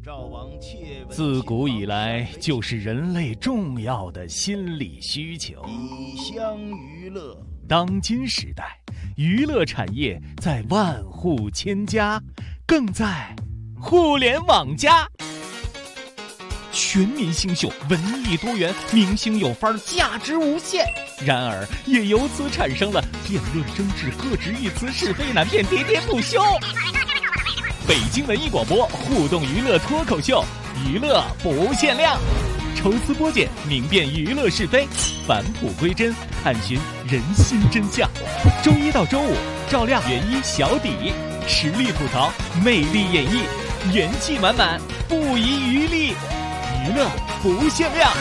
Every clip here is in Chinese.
自古以来就是人类重要的心理需求。 以乡娱乐。 当今时代，娱乐产业在万户千家，更在互联网加。全民新秀，文艺多元，明星有范儿，价值无限。然而，也由此产生了辩论争执、各执一词、是非难辨、喋喋不休。北京文艺广播互动娱乐脱口秀，娱乐不限量，抽丝剥茧，明辨娱乐是非，返璞归真，探寻人心真相。周一到周五，照亮原一小底，实力吐槽，魅力演绎，元气满满，不遗余力，娱乐不限量。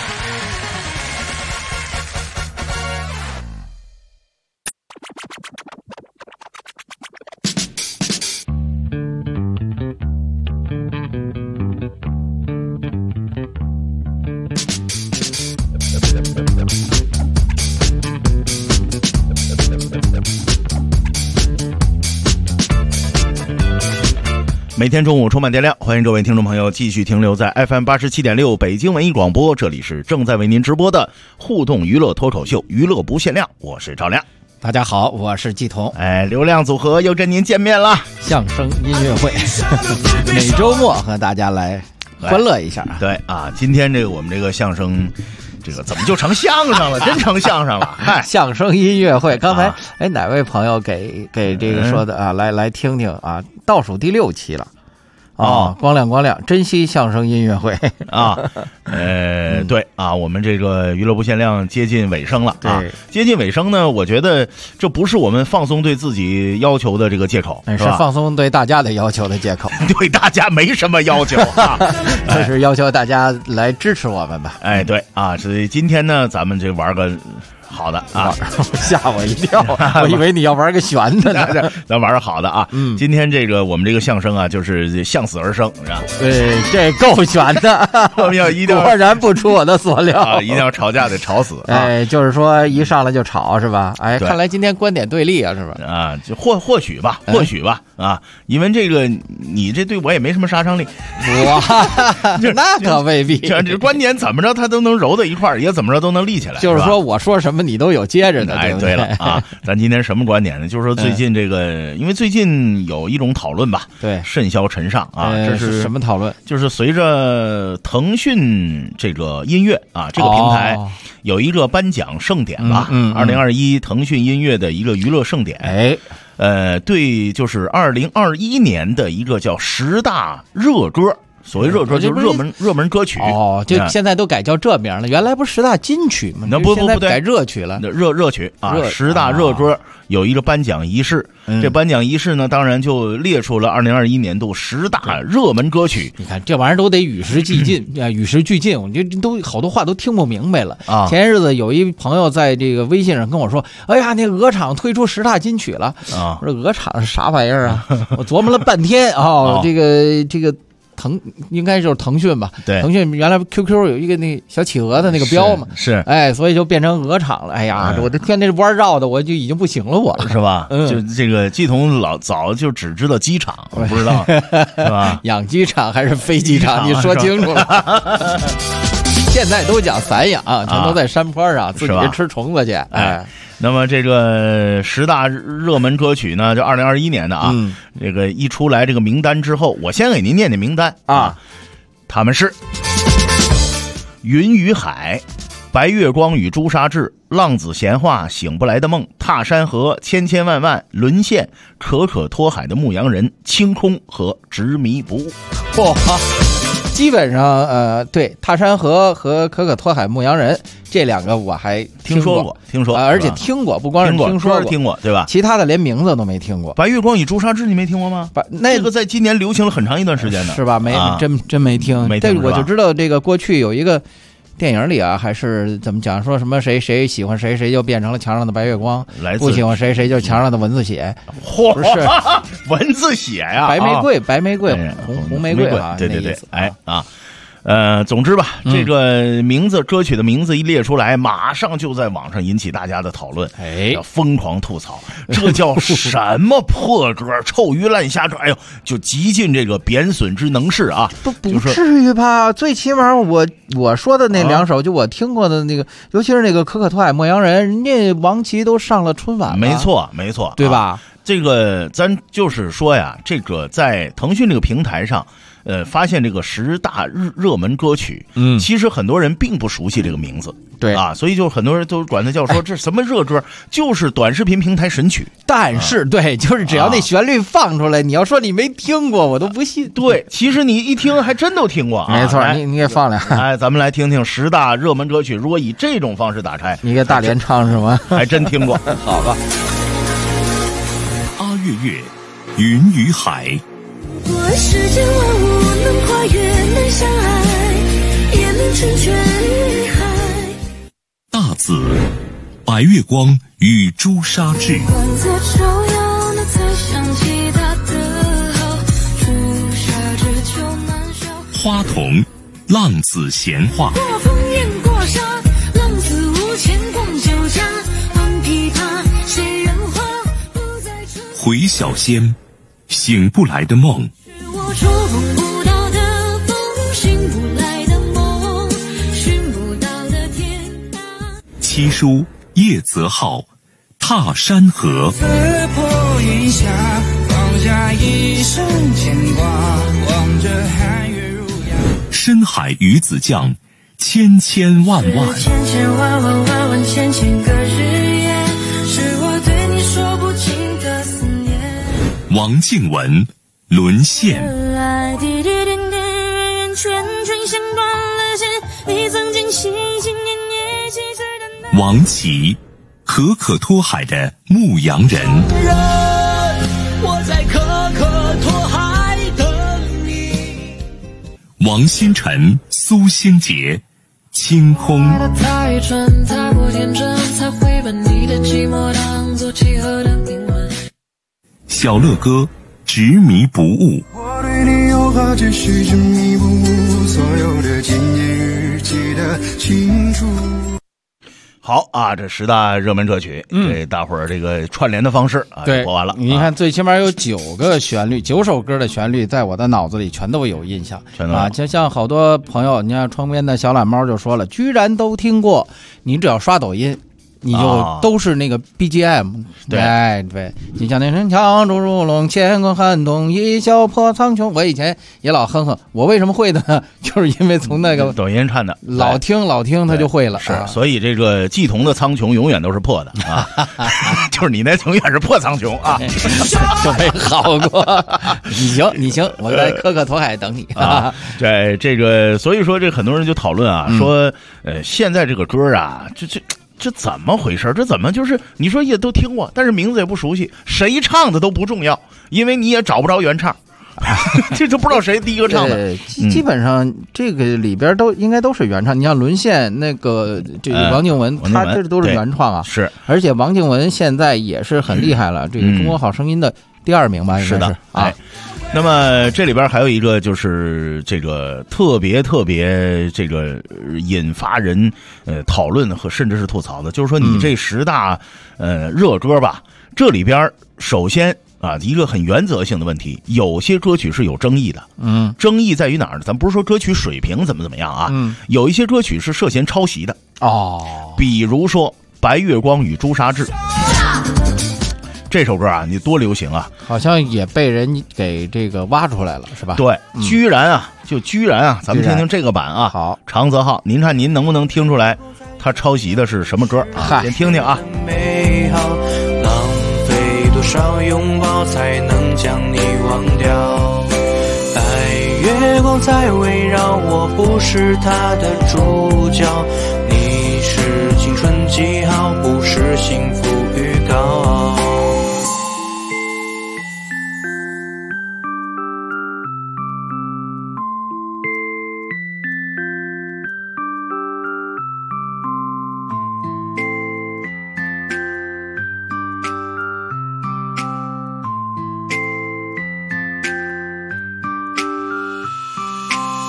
每天中午充满电量，欢迎各位听众朋友继续停留在 FM 87.6北京文艺广播，这里是正在为您直播的互动娱乐脱口秀，娱乐不限量，我是赵亮。 大家好，我是季彤。 流量组合又跟您见面了， 相声音乐会每周末和大家来欢乐一下。 对啊，今天这个我们这个相声这个怎么就成相声了？真成相声了！ 相声音乐会，刚才哪位朋友给这个说的啊？来听听啊，倒数第6期了。光亮，珍惜相声音乐会啊！对啊，我们这个娱乐不限量接近尾声了啊！接近尾声呢，我觉得这不是我们放松对自己要求的这个借口， 是放松对大家的要求的借口。 对大家没什么要求啊， 这是要求大家来支持我们吧？ 对啊，所以今天呢，咱们这玩个好的啊， 吓我一跳，我以为你要玩个悬的呢。 咱玩个好的啊，今天这个我们这个相声啊，就是向死而生，是吧？ 对，这够悬的， 我们要一定果然不出我的所料啊，一定要吵架得吵死。 就是说一上来就吵是吧？看来今天观点对立啊，是吧？ 啊，就或许吧啊，因为这个你这对我也没什么杀伤力， 那可未必。 这观点怎么着，他都能揉到一块儿，也怎么着都能立起来。 就是说，我说什么你都有接着的，对不对？ 对了啊，咱今天什么观点呢？就是说最近这个，因为最近有一种讨论吧， 对， 甚嚣尘上啊，这是什么讨论？ 就是随着腾讯这个音乐啊这个平台有一个颁奖盛典吧，2021腾讯音乐的一个娱乐盛典，对，就是2021年的一个叫10大热歌。所谓热歌就是热门歌曲就现在都改叫这名了，原来不是10大金曲吗？ 那不现在改热曲了， 热曲啊，10大热歌有一个颁奖仪式，这颁奖仪式呢，当然就列出了2021年度10大热门歌曲。 你看这玩意儿都得与时俱进与时俱进，我觉得都好多话都听不明白了啊。前些日子有一朋友在这个微信上跟我说：“哎呀，那鹅厂推出10大金曲了啊！”我说：“鹅厂是啥玩意儿啊？”我琢磨了半天这个。应该就是腾讯吧？ 对， 腾讯原来 QQ 有一个那小企鹅的那个标嘛， 是所以就变成鹅厂了。哎呀，我的天，那弯绕的我就已经不行了，我是吧？就这个季彤早就只知道机场，我不知道是吧？ 养鸡场还是飞机场？你说清楚了。现在都讲散养，全都在山坡上自己吃虫子去。 那么这个10大热门歌曲呢，就2021年的啊，这个一出来这个名单之后，我先给您念念名单啊，他们是云与海、白月光与朱砂痣、浪子闲话、醒不来的梦、踏山河、千千万万、沦陷、可可托海的牧羊人、清空和执迷不悟。 基本上对，踏山河和可可托海牧羊人这两个我还听说过，而且听过，不光是听说过， 听过对吧？ 其他的连名字都没听过。 白月光与朱砂痣你没听过吗？这个在今年流行了很长一段时间呢， 是吧？真没听。但我就知道这个过去有一个电影里啊，还是怎么讲，说什么谁喜欢谁就变成了墙上的白月光，不喜欢谁就墙上的蚊子血。不是蚊子血呀， 白玫瑰，红玫瑰啊， 对， 总之吧，这个歌曲的名字一列出来，马上就在网上引起大家的讨论，疯狂吐槽，这叫什么破歌，臭鱼烂虾，哎呦，就极尽这个贬损之能事啊！ 不至于吧？最起码我说的那2首，就我听过的那个，尤其是那个可可托海牧羊人，人家王琦都上了春晚了， 没错， 对吧？ 这个咱就是说呀，这个在腾讯这个平台上。发现这个10大热门歌曲，其实很多人并不熟悉这个名字， 对啊，所以就很多人都管它叫说这什么热歌，就是短视频平台神曲。 但是对，就是只要那旋律放出来，你要说你没听过，我都不信。 对，其实你一听还真都听过啊。 没错，你给放两。 咱们来听听10大热门歌曲，如果以这种方式打开， 你给大连唱是吗？ 还真听过。 好吧。 阿月月，云与海。 我世间万物能跨越，能相爱，也能成全于海。 大紫，白月光与朱砂痣。 光在照耀，那才想起他的好，朱砂痣就难消。 花童，浪子闲话。 过风雁过沙，浪子无钱共酒家。放琵琶，谁人花，不再春。 回小仙。醒不来的梦， 是我触不到的风，醒不来的梦，寻不到的天堂。 七叔叶泽浩，踏山河。 刺破云霞，放下一生牵挂，望着寒月如牙。 深海鱼子酱，千千万万。 千千万万万万千千个日夜，是我对你说不尽的思念。 王静文，沦陷。 滴滴点点，圈圈像断了线，你曾经心心念念细碎的那。 王琦，可可托海的牧羊人。 我在可可托海等你。 王星辰，苏星杰，清空。 太纯，太过天真，才会把你的寂寞当作契合的灵魂。 小乐哥，执迷不悟。 我对你有话只是执迷不悟，所有的纪念日记得清楚。 好啊，这10大热门歌曲，给大伙儿这个串联的方式啊， 对， 播完了。 你看，最起码有9个旋律，9首歌的旋律，在我的脑子里全都有印象，啊，就像好多朋友，你看窗边的小懒猫就说了，居然都听过，你只要刷抖音。你就都是那个 BGM， 对，你像那声枪竹如龙，乾坤撼动，一笑破苍穹。我以前也老哼哼，我为什么会的呢？就是因为从那个抖音看的， 老听他就会了。 是，所以这个季童的苍穹永远都是破的啊，就是你那永远是破苍穹啊， 就没好过。你行，我在可可托海等你啊。对，这个所以说这很多人就讨论啊，说现在这个歌啊，这怎么回事？这怎么就是你说也都听过，但是名字也不熟悉，谁唱的都不重要，因为你也找不着原唱，这就不知道谁第一个唱的。 基本上这个里边应该都是原唱。你像沦陷那个这个王静文，他这都是原创啊。 是， 而且王静文现在也是很厉害了，这个中国好声音的第2名吧，应该是的啊。那么这里边还有一个就是这个特别这个引发人讨论和甚至是吐槽的，就是说你这10大热歌吧，这里边首先啊一个很原则性的问题，有些歌曲是有争议的，争议在于哪儿呢？咱不是说歌曲水平怎么样啊，有一些歌曲是涉嫌抄袭的哦， 比如说《白月光与朱砂痣》。这首歌啊，你多流行啊！ 好像也被人给这个挖出来了，是吧？ 对，居然啊，咱们听听这个版啊。 好， 长泽浩，您看您能不能听出来，他抄袭的是什么歌啊？先听听啊。 美好，浪费多少拥抱才能将你忘掉？白月光在围绕我，不是他的主角。你是青春记号，不是幸福预告。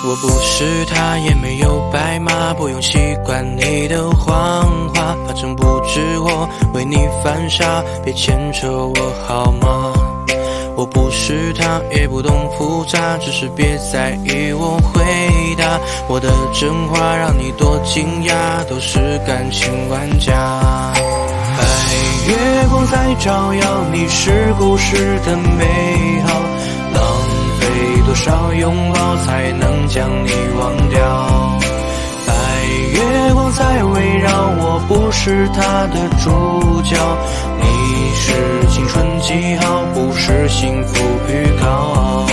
我不是他，也没有白马，不用习惯你的谎话，反正不止我为你犯傻，别牵扯我好吗？我不是他，也不懂复杂，只是别在意我回答，我的真话让你多惊讶，都是感情玩家。白月光在照耀你是故事的美好，浪费多少拥抱才能将你忘掉？白月光在围绕我，不是他的主角，你是青春记号，不是幸福预告。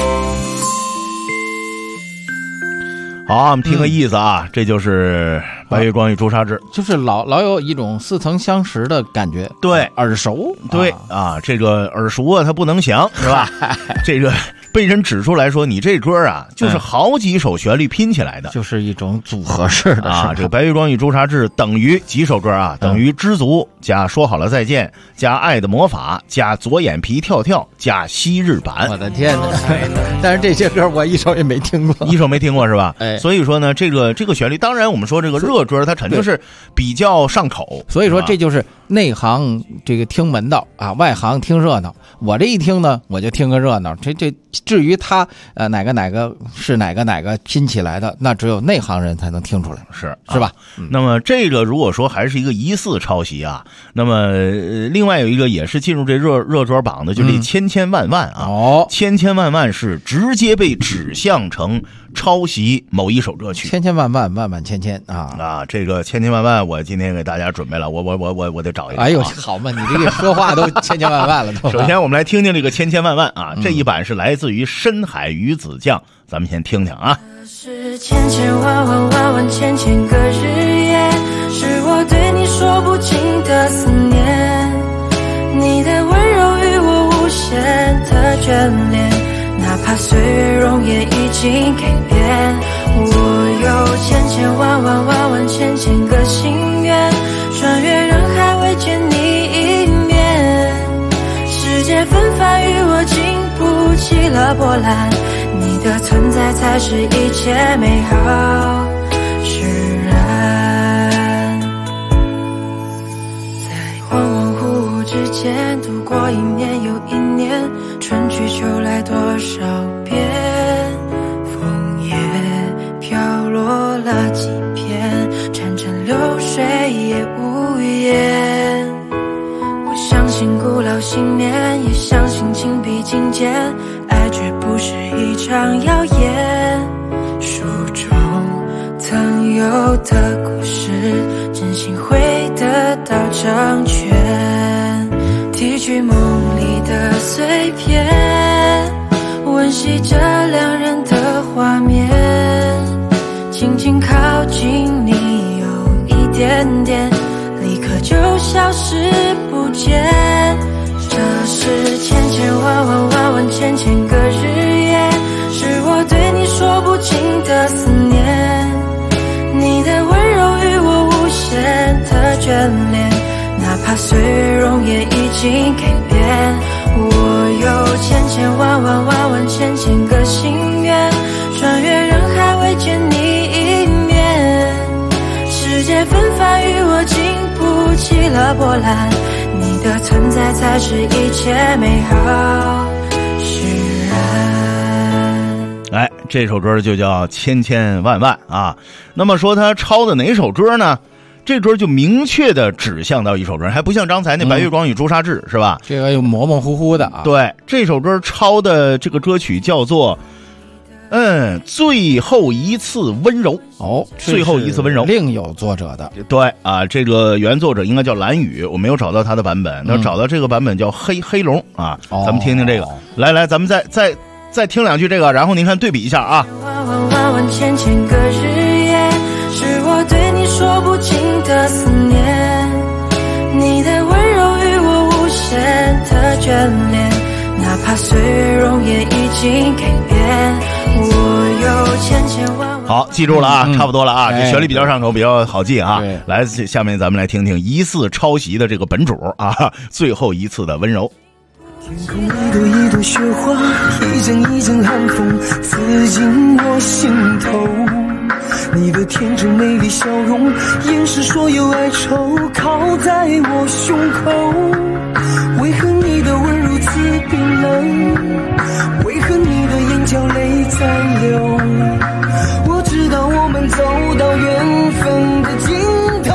好，我们听个意思啊，这就是白月光与朱砂痣， 就是老有一种似曾相识的感觉， 对， 耳熟， 对啊，这个耳熟啊，它不能详，是吧？这个被人指出来说，你这歌啊，就是好几首旋律拼起来的， 就是一种组合式的啊。这个白月光与朱砂痣等于几首歌啊？等于知足加说好了再见加爱的魔法加左眼皮跳跳加昔日版。 我的天哪！但是这些歌我一首也没听过， 一首没听过是吧？ 哎， 所以说呢，这个旋律，当然我们说这个热歌它肯定是比较上口， 所以说这就是内行这个听门道啊，外行听热闹。我这一听呢，我就听个热闹。这至于他哪个是哪个拼起来的，那只有内行人才能听出来，是吧？ 那么这个如果说还是一个疑似抄袭啊，那么另外有一个也是进入这热歌榜的，就是千千万万啊，千千万万是直接被指向成抄袭某一首歌曲， 千千万万万万千千啊！ 这个千千万万，我今天给大家准备了，我得找一个。 哎呦，好嘛，你这个说话都千千万万了都。 首先我们来听听这个千千万万啊，这一版是来自于深海鱼子酱，咱们先听听啊。 是千千万万万万千千个日夜，是我对你说不尽的思念，你的温柔与我无限的眷恋，哪怕岁月容颜已经改变，我有千千万万万万千千个心愿，穿越人海为见你一面，世界纷繁与我经不起了波澜，你的存在才是一切美好释然。在恍恍惚惚之间度过一年又一年，春去秋来多少遍，枫叶飘落了几片，潺潺流水也无言。我相信古老信念，也相信情比金坚，爱绝不是一场谣言，书中曾有的故事，真心会得到成全，提取梦里的碎片，温习着两人的画面，轻轻靠近你有一点点，立刻就消失不见，这是千千万万万万千千个日夜，是我对你说不尽的思念，你的温柔与我无限的眷恋，哪怕岁月容颜已经改变，我有千千万万万万千千个心愿，穿越人海为见你一面，世界纷繁与我经不起了波澜，你的存在才是一切美好释然。 哎，这首歌就叫千千万万啊。那么说他抄的哪首歌呢？这歌就明确的指向到一首歌，还不像刚才那白月光与朱砂痣是吧？ 这个又模模糊糊的啊。 对，这首歌抄的这个歌曲叫做最后一次温柔。最后一次温柔另有作者的。 对啊，这个原作者应该叫蓝雨，我没有找到他的版本，那找到这个版本叫黑龙啊。咱们听听这个，来咱们再听两句这个，然后您看对比一下啊。 万万万万千千个日夜，是我对你说不尽的思念，你的温柔与我无限的眷恋，哪怕岁月容颜已经改变，我有千千万万。 好，记住了啊，差不多了啊，这旋律比较上口，比较好记啊。来，下面咱们来听听疑似抄袭的这个本主啊，最后一次的温柔。 天空一朵一朵雪花，一阵一阵寒风刺进我心头， 天真美丽笑容，掩饰所有哀愁，靠在我胸口。为何你的吻如此冰冷？为何你的眼角泪在流？我知道我们走到缘分的尽头。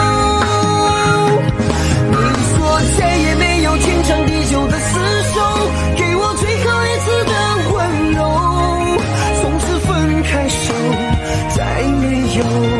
你说再也没有天长地久的厮守，给我最后一次的温柔。从此分开手，再没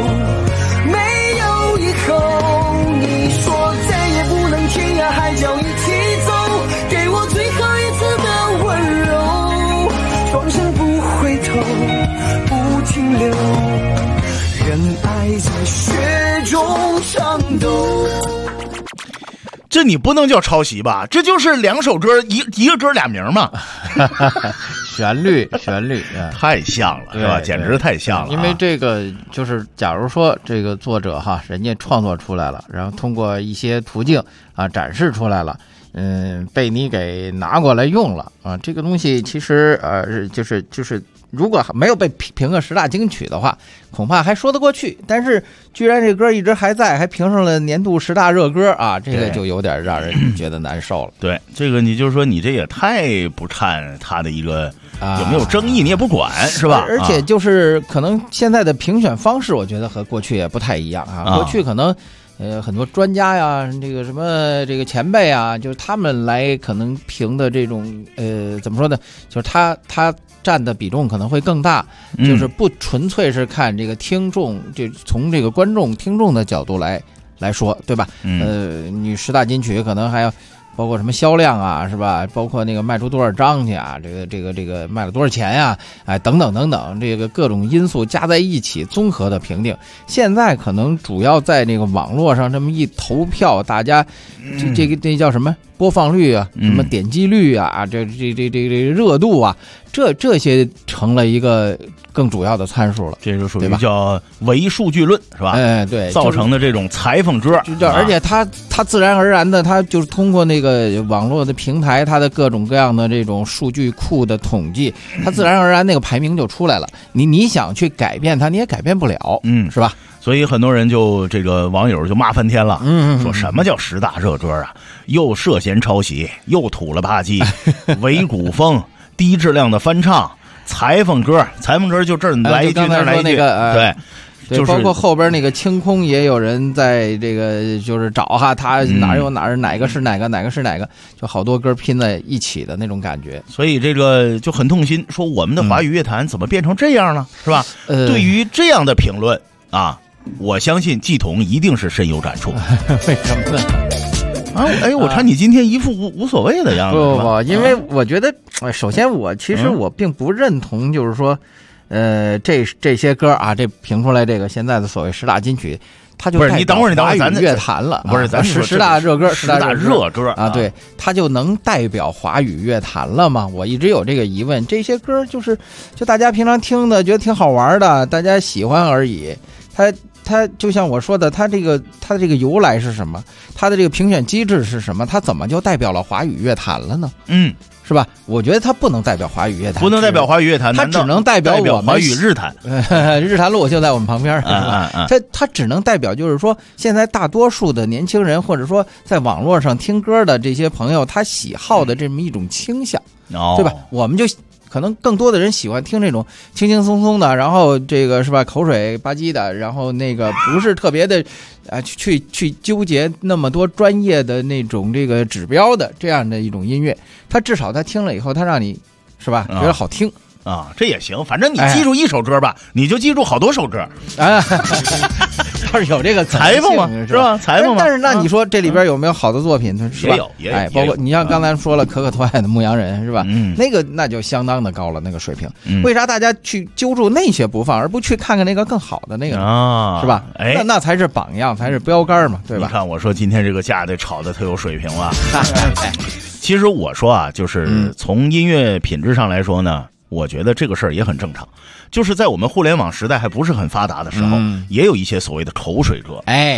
有以后。你说再也不能天涯海角一起走，给我最后一次的温柔。双身不回头，不停留，任爱在雪中颤抖。 这你不能叫抄袭吧？这就是两首歌，一个歌俩名嘛。 旋律太像了，是吧？简直太像了。 因为这个就是，假如说这个作者哈，人家创作出来了，然后通过一些途径啊展示出来了，被你给拿过来用了啊，这个东西其实就是如果没有被评个10大金曲的话，恐怕还说得过去。但是居然这歌一直还在，还评上了年度10大热歌啊，这个就有点让人觉得难受了。 对，这个你就说你这也太不看他的一个有没有争议，你也不管是吧？ 而且就是可能现在的评选方式，我觉得和过去也不太一样啊。过去可能很多专家呀，这个什么这个前辈啊，就是他们来可能评的这种怎么说呢？就是他占的比重可能会更大，就是不纯粹是看这个听众，就从这个观众听众的角度来说，对吧？你10大金曲可能还要包括什么销量啊，是吧？包括那个卖出多少张去啊，这个卖了多少钱呀，哎，等等等等，这个各种因素加在一起，综合的评定。现在可能主要在那个网络上这么一投票，大家这叫什么播放率啊，什么点击率啊，这热度啊，这些成了一个更主要的参数了。 这就属于叫唯数据论，是吧？ 哎，对， 造成的这种裁缝歌， 而且它自然而然的，它就是通过那个网络的平台，它的各种各样的这种数据库的统计，它自然而然那个排名就出来了。你想去改变它，你也改变不了，是吧？ 所以很多人就这个网友就骂翻天了，说什么叫10大热歌啊？又涉嫌抄袭，又土了吧唧，伪古风，低质量的翻唱，裁缝歌就这儿来一句那儿来一句，对。 对，包括后边那个清空也有人在这个就是找哈，他哪有哪个是哪个是哪个，就好多歌拼在一起的那种感觉。 所以这个就很痛心，说我们的华语乐坛怎么变成这样了，是吧？对于这样的评论啊，我相信季彤一定是深有感触。 为什么呢？ 我看你今天一副无所谓的样子。 不，因为我觉得，首先其实我并不认同，就是说。这些歌啊，这评出来这个现在的所谓10大金曲，它就不是你等会儿华语乐坛了， 不是咱 10大热歌，10 大热歌啊，对，它就能代表华语乐坛了吗？我一直有这个疑问。这些歌就大家平常听的，觉得挺好玩的，大家喜欢而已。它就像我说的，它的这个由来是什么？它的这个评选机制是什么？它怎么就代表了华语乐坛了呢？是吧？我觉得它不能代表华语乐坛， 不能代表华语乐坛， 它只能代表我们华语日坛。 日坛路就在我们旁边，它只能代表，就是说，现在大多数的年轻人，或者说在网络上听歌的这些朋友，他喜好的这么一种倾向，对吧？我们就可能更多的人喜欢听这种轻轻松松的，然后这个是吧，口水吧唧的，然后那个不是特别的去纠结那么多专业的那种这个指标的这样的一种音乐，他至少他听了以后，他让你是吧觉得好听啊，这也行，反正你记住一首歌吧，你就记住好多首歌啊。要是有这个裁缝嘛，是吧？裁缝嘛。 但是那你说这里边有没有好的作品？是吧？ 也有， 包括你像刚才说了可可托爱的《牧羊人》，是吧？那就相当的高了，那个水平。为啥大家去揪住那些不放，而不去看看那个更好的那个呢？是吧？那才是榜样，才是标杆嘛，对吧？ 你看我说今天这个架得炒得特有水平了。其实我说啊，就是从音乐品质上来说呢，我觉得这个事儿也很正常。就是在我们互联网时代还不是很发达的时候，也有一些所谓的口水歌。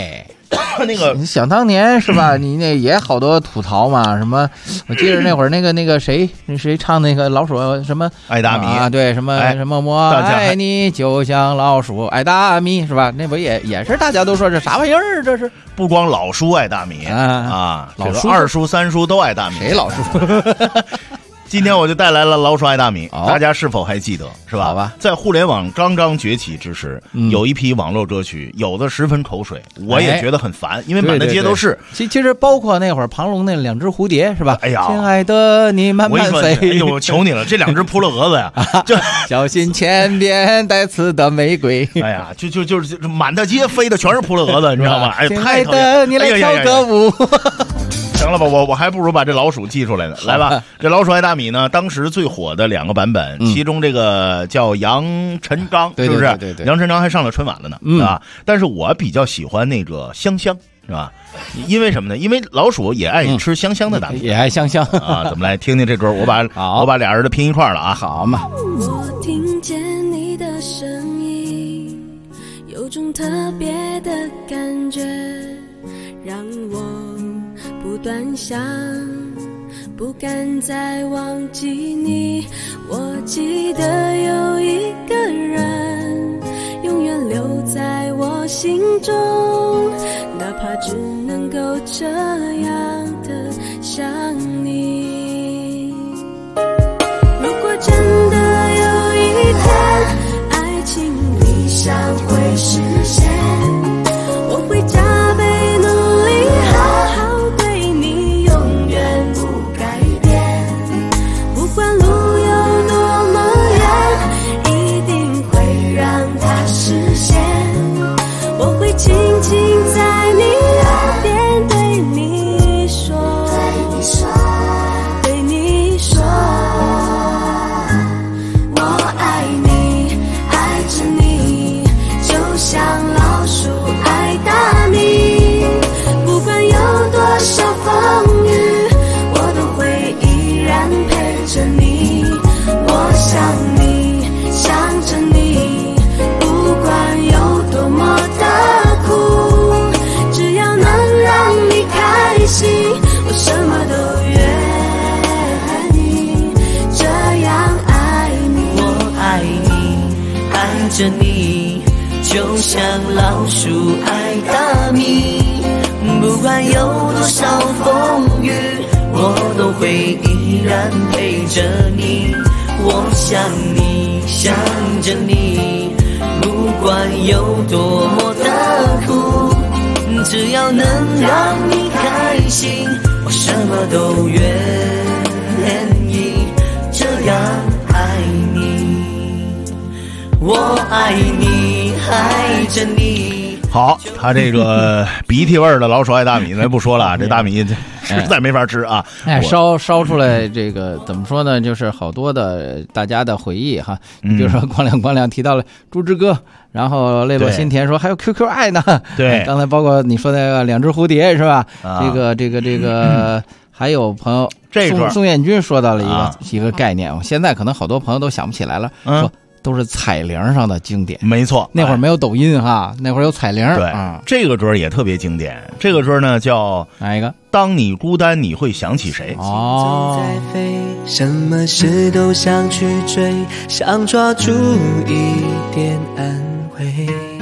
那个你想当年是吧？你那也好多吐槽嘛，什么？我记得那会儿那个谁唱那个老鼠什么爱大米啊？对，什么我爱你就像老鼠爱大米是吧？那不也是大家都说这啥玩意儿？这是不光老叔爱大米啊， 老叔二叔三叔都爱大米。 谁老叔？ 今天我就带来了老鼠爱大米，大家是否还记得？是吧？ 好吧， 在互联网刚刚崛起之时，有一批网络歌曲，有的十分口水，我也觉得很烦，因为满大街都是。 其实包括那会儿庞龙那两只蝴蝶是吧？ 哎呀， 亲爱的你慢慢飞。 哎呦，我求你了，这两只扑了蛾子呀！ 小心前边带刺的玫瑰。 哎呀，就是满大街飞的全是扑了蛾子，你知道吗？哎，太讨厌！ 亲爱的你来跳个舞。 行了吧，我还不如把这老鼠记出来呢。来吧，这老鼠爱大米呢，当时最火的2个版本，其中这个叫杨臣刚，是不是？ 对， 杨臣刚还上了春晚了呢，啊！但是我比较喜欢那个香香，是吧？因为什么呢？因为老鼠也爱吃香香的大米， 也爱香香啊！咱们来听听这歌，我把俩人的拼一块了啊！ 好嘛。 我听见你的声音，有种特别的感觉，让我不断想，不敢再忘记你。我记得有一个人永远留在我心中，哪怕只能够这样的想你。如果真的有一天爱情理想会实现，我会加倍努力好好对你，永远不改变。不管路有多么远，一定会让它实现。我会轻轻在你耳边对你说，对你说，我爱你，爱着你，就像老鼠爱大米。不管有多少风雨，我都会依然陪着你。我想你，想着你，不管有多么的苦，只要能让你开心，我什么都愿意这样爱你。 我爱你，爱着你，就像老鼠爱大米。不管有多少风雨，我都会依然陪着你。我想你，想着你，不管有多么的苦，只要能让你开心，我什么都愿意这样爱你。我爱你，爱着你。 好，他这个鼻涕味儿的老鼠爱大米，咱不说了啊，这大米实在没法吃啊。 烧出来这个怎么说呢？就是好多的大家的回忆哈。你比如说光亮提到了猪之歌，然后泪落心田说还有 QQ 爱呢。 对， 刚才包括你说那个两只蝴蝶是吧？这个。还有朋友，宋彦军说到了一个概念，现在可能好多朋友都想不起来了，说都是彩铃上的经典。 没错， 那会儿没有抖音哈，那会儿有彩铃。 对，这个歌也特别经典。这个歌呢叫哪一个？ 当你孤单，你会想起谁？ 哦，什么事都想去追，想抓住一点安慰。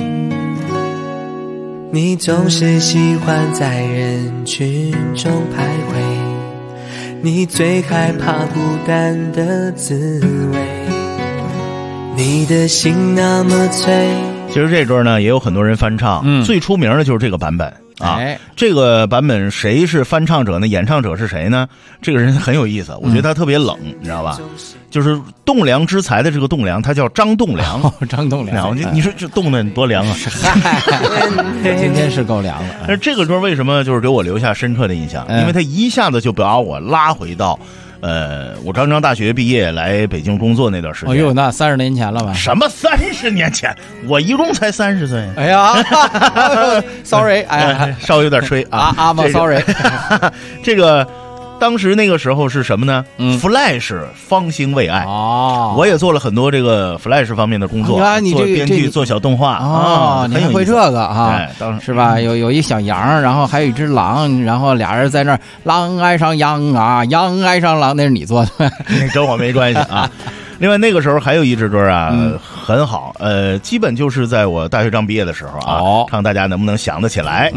你总是喜欢在人群中徘徊，你最害怕孤单的滋味，你的心那么脆。 其实这歌呢也有很多人翻唱，最出名的就是这个版本啊。这个版本谁是翻唱者呢？演唱者是谁呢？这个人很有意思，我觉得他特别冷，你知道吧？就是栋梁之才的这个栋梁，他叫张栋梁。 张栋梁， 你说这冻得多凉啊！ 今天是够凉了。 但是这个歌为什么就是给我留下深刻的印象？因为他一下子就把我拉回到。我刚刚大学毕业来北京工作那段时间， 哎呦，那30年前了吧？ 什么30年前？我一共才30岁。 哎呀，sorry， 哎， 稍微有点吹啊。 阿妈 ，sorry。 这个当时那个时候是什么呢？Flash 方兴未艾我也做了很多这个 Flash 方面的工作，做编剧、做小动画你还会这个啊？ 当是吧？有一小羊，然后还有一只狼，然后俩人在那儿，狼爱上羊啊，羊爱上狼，那是你做的， 那跟我没关系啊。另外那个时候还有一支歌啊，很好，基本就是在我大学刚毕业的时候啊，看大家能不能想得起来。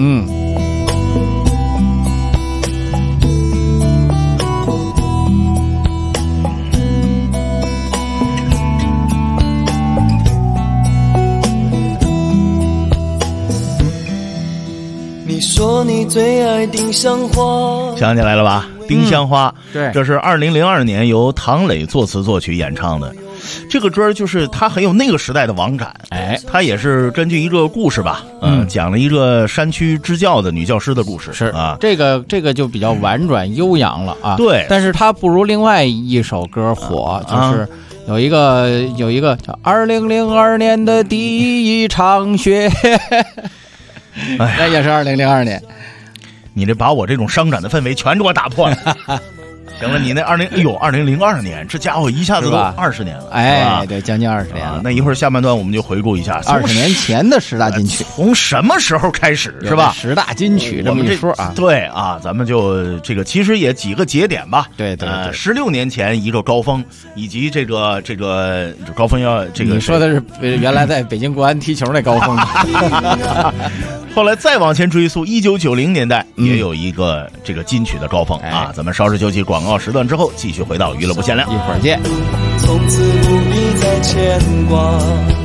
你说你最爱丁香花， 想起来了吧？丁香花， 对， 这是2002年由唐磊作词作曲演唱的。这个歌就是它很有那个时代的网感，它也是根据一个故事吧，讲了一个山区支教的女教师的故事， 是啊， 这个就比较婉转悠扬了啊， 对， 但是它不如另外一首歌火，就是有一个叫2002年的第一场雪。那也是2002年， 你这把我这种伤感的氛围全给我打破了。行了，你那2002年，这家伙一下子都20年了， 对，将近20年了。 那一会儿下半段我们就回顾一下 20年前的10大金曲， 从什么时候开始是吧 ？10大金曲这么一说啊， 对啊，咱们就这个其实也几个节点吧。 对 ，16年前一个高峰，以及这个高峰要这个。 你说的是原来在北京国安踢球那高峰。 后来再往前追溯，1990年代也有一个这个金曲的高峰啊。咱们稍事休息，广告时段之后继续回到娱乐不限量， 一会儿见。 从此不必再牵挂。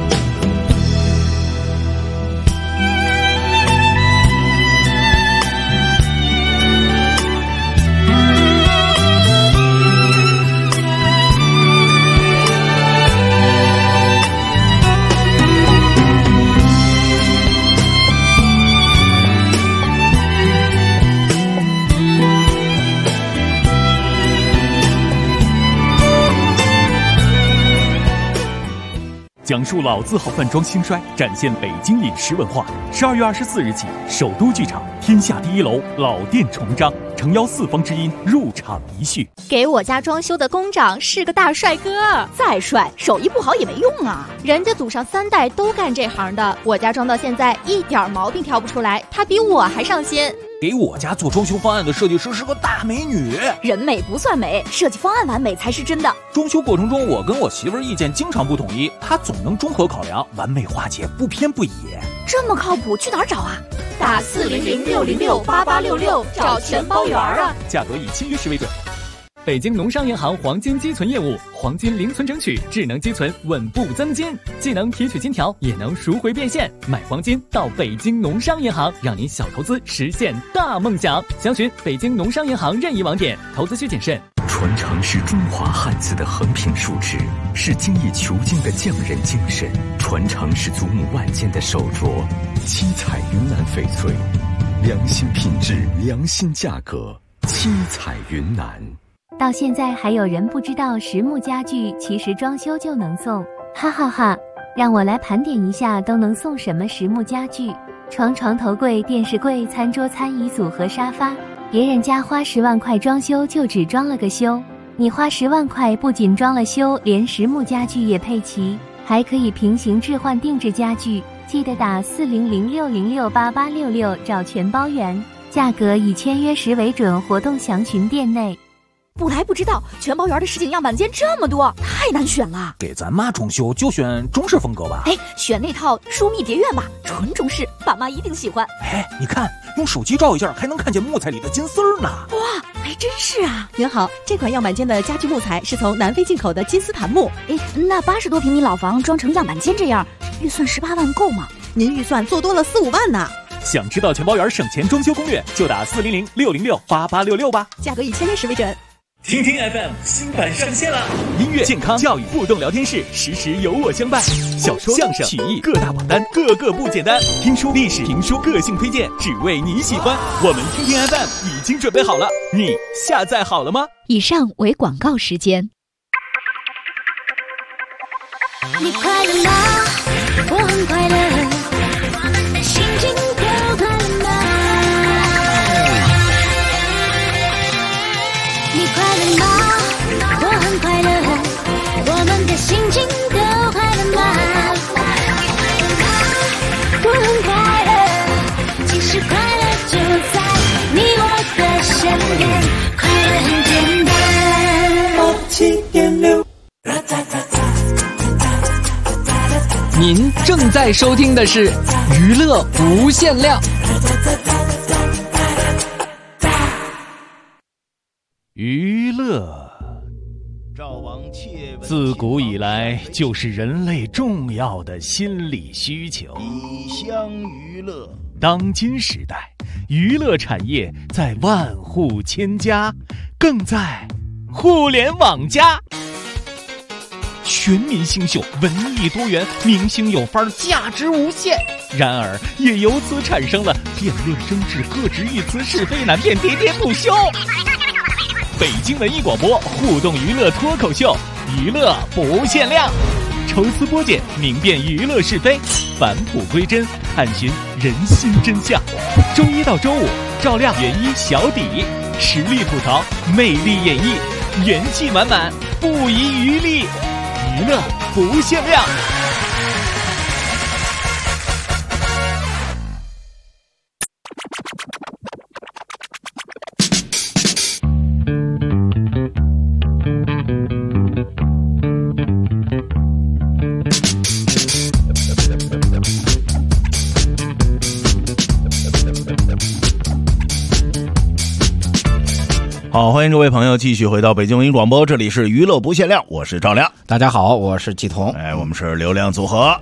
讲述老字号饭庄兴衰，展现北京饮食文化。12月24日起，首都剧场天下第一楼老店重张，诚邀四方知音入场一叙。 给我家装修的工长是个大帅哥，再帅手艺不好也没用啊，人家祖上3代都干这行的，我家装到现在一点毛病挑不出来，他比我还上心。 给我家做装修方案的设计师是个大美女， 人美不算美，设计方案完美才是真的。 装修过程中，我跟我媳妇儿意见经常不统一，她总能综合考量，完美化解，不偏不倚。 这么靠谱，去哪儿找啊？打400-606-8866，找全包圆啊！ 价格以签约时为准。北京农商银行黄金积存业务，黄金零存整取，智能积存，稳步增金，既能提取金条，也能赎回变现。买黄金到北京农商银行，让您小投资实现大梦想。详询北京农商银行任意网点，投资需谨慎。 传承是中华汉字的横平竖直，是精益求精的匠人精神；传承是祖母万件的手镯，七彩云南翡翠，良心品质，良心价格，七彩云南。 到现在还有人不知道实木家具其实装修就能送，哈哈哈！让我来盘点一下都能送什么实木家具：床、头柜、电视柜、餐桌、餐椅组和沙发。别人家花10万块装修就只装了个修，你花10万块不仅装了修，连实木家具也配齐，还可以平行置换定制家具。记得打400-606-8866找全包圆，价格以签约时为准，活动详询店内。 不来不知道，全包圆的实景样板间这么多，太难选了。 给咱妈装修就选中式风格吧。 选那套疏密蝶院吧，纯中式，爸妈一定喜欢。 你看，用手机照一下，还能看见木材里的金丝儿呢。 哇，还真是啊！ 您好，这款样板间的家具木材是从南非进口的金丝檀木。 那80多平米老房装成样板间这样，预算18万够吗？ 您预算做多了4-5万呢。 想知道全包圆省钱装修攻略，就打400-606-8866吧， 价格以签约时为准。 听听 FM 新版上线了，音乐、健康、教育、互动聊天室，时时有我相伴。小说、相声、曲艺各大榜单，个个不简单。听书、历史、评书，个性推荐，只为你喜欢。我们听听 FM 已经准备好了，你下载好了吗？ 以上为广告时间。 你快乐吗？我很快乐，心情够快乐吗？ 正在收听的是娱乐无限量。 娱乐自古以来就是人类重要的心理需求。 一厢娱乐， 当今时代，娱乐产业在万户千家，更在互联网加。全民星秀，文艺多元，明星有范儿，价值无限。然而，也由此产生了辩论争执、各执一词、是非难辨、喋喋不休。北京文艺广播互动娱乐脱口秀，娱乐不限量，抽丝剥茧，明辨娱乐是非，返璞归真，探寻人心真相。周一到周五，照亮原一小底，实力吐槽，魅力演绎，元气满满，不遗余力，娱乐不限量。 好，欢迎各位朋友继续回到北京文艺广播，这里是娱乐不限量，我是赵亮。 大家好，我是季彤。 我们是流量组合。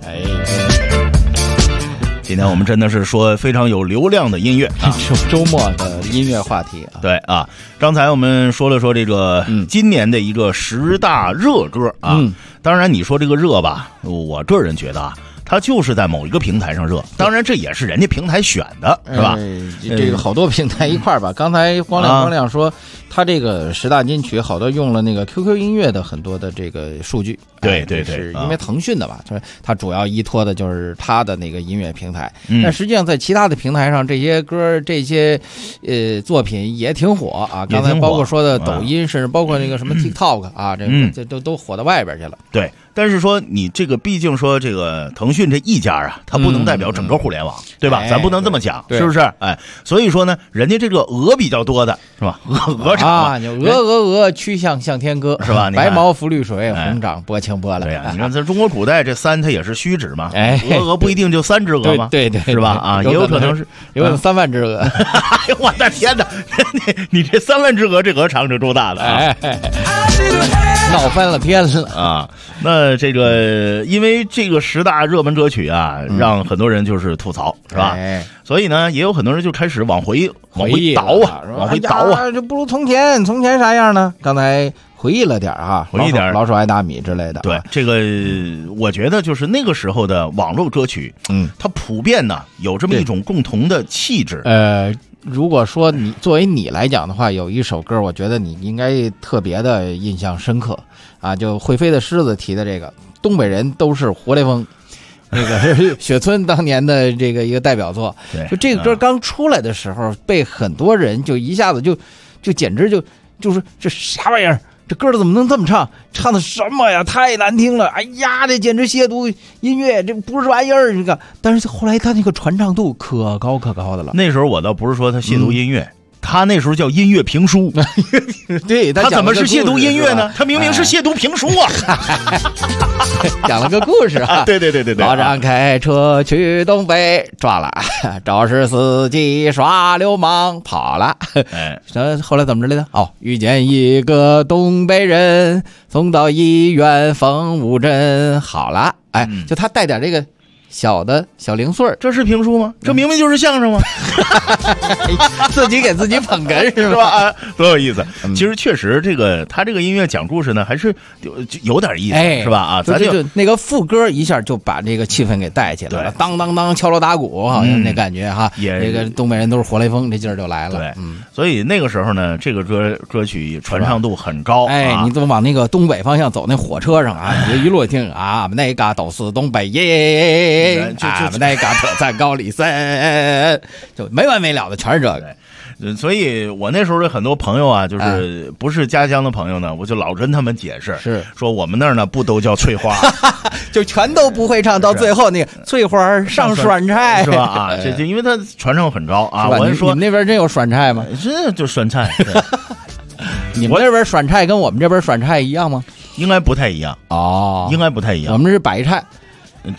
今天我们真的是说非常有流量的音乐啊， 周末的音乐话题啊。 对啊，刚才我们说了说这个今年的一个10大热歌啊。当然你说这个热吧，我个人觉得啊，它就是在某一个平台上热，当然这也是人家平台选的，是吧？ 这个好多平台一块儿吧。刚才光亮说，他这个10大金曲好多用了那个 QQ 音乐的很多的这个数据。 对， 是因为腾讯的吧，它主要依托的就是它的那个音乐平台。但实际上在其他的平台上，这些歌、这些作品也挺火啊。刚才包括说的抖音，甚至包括那个什么 TikTok 啊，这都火到外边去了。 对。但是说你这个毕竟说这个腾讯这一家啊，它不能代表整个互联网，对吧？咱不能这么讲，是不是？所以说呢，人家这个鹅比较多的是吧？鹅厂啊，鹅曲项向天歌是吧？ 白毛浮绿水，红掌拨清波澜。 对呀，你看在中国古代这3它也是虚指嘛，鹅不一定就3只鹅吗？ 对， 是吧？啊，也有可能是有3万只鹅。 哎呦我的天哪！你这3万只鹅，这鹅厂是多大的啊？ 闹翻了天了啊！那这个因为这个10大热门歌曲啊，让很多人就是吐槽，是吧？所以呢，也有很多人就开始往回倒啊， 这不如从前啥样呢？刚才回忆了点啊， 回忆点老鼠爱大米之类的。 对，这个我觉得就是那个时候的网络歌曲，它普遍呢有这么一种共同的气质。 如果说你作为你来讲的话，有一首歌，我觉得你应该特别的印象深刻啊，就会飞的狮子提的这个，东北人都是活雷锋，那个是雪村当年的这个一个代表作。就这个歌刚出来的时候，被很多人就一下子就简直就是这啥玩意儿。这歌怎么能这么唱？唱的什么呀？太难听了！哎呀，这简直亵渎音乐，这不是玩意儿！这个，但是后来他那个传唱度可高的了。 那时候我倒不是说他亵渎音乐，他那时候叫音乐评书。 对， 他怎么是亵渎音乐呢？他明明是亵渎评书啊！ 讲了个故事啊。 对。 老张开车去东北，抓了，肇事司机耍流氓跑了。后来怎么着来的？遇见一个东北人，送到医院缝五针，好了。就他带点这个小零碎儿， 这是评书吗？这明明就是相声吗？ 自己给自己捧哏是吧？多有意思！其实确实，他这个音乐讲故事呢，还是有点意思，是吧？啊，咱就那个副歌一下就把这个气氛给带起来了，当当当敲锣打鼓，好像那感觉哈，这个东北人都是活雷锋，这劲儿就来了。 对，所以那个时候呢，这个歌曲传唱度很高。 你都往那个东北方向走，那火车上啊，你就一路听啊，那嘎都是东北耶。就那嘎特赞高丽参，就没完没了的，全是这个。 所以我那时候的很多朋友啊，就是不是家乡的朋友呢，我就老跟他们解释， 是说我们那儿呢不都叫翠花， 就全都不会唱，到最后那个翠花上酸菜是吧？啊，这因为它传唱很高啊。我说你们那边真有酸菜吗？ 这就酸菜。 你们那边酸菜跟我们这边酸菜一样吗？ 应该不太一样哦， 应该不太一样。 我们是白菜。 对，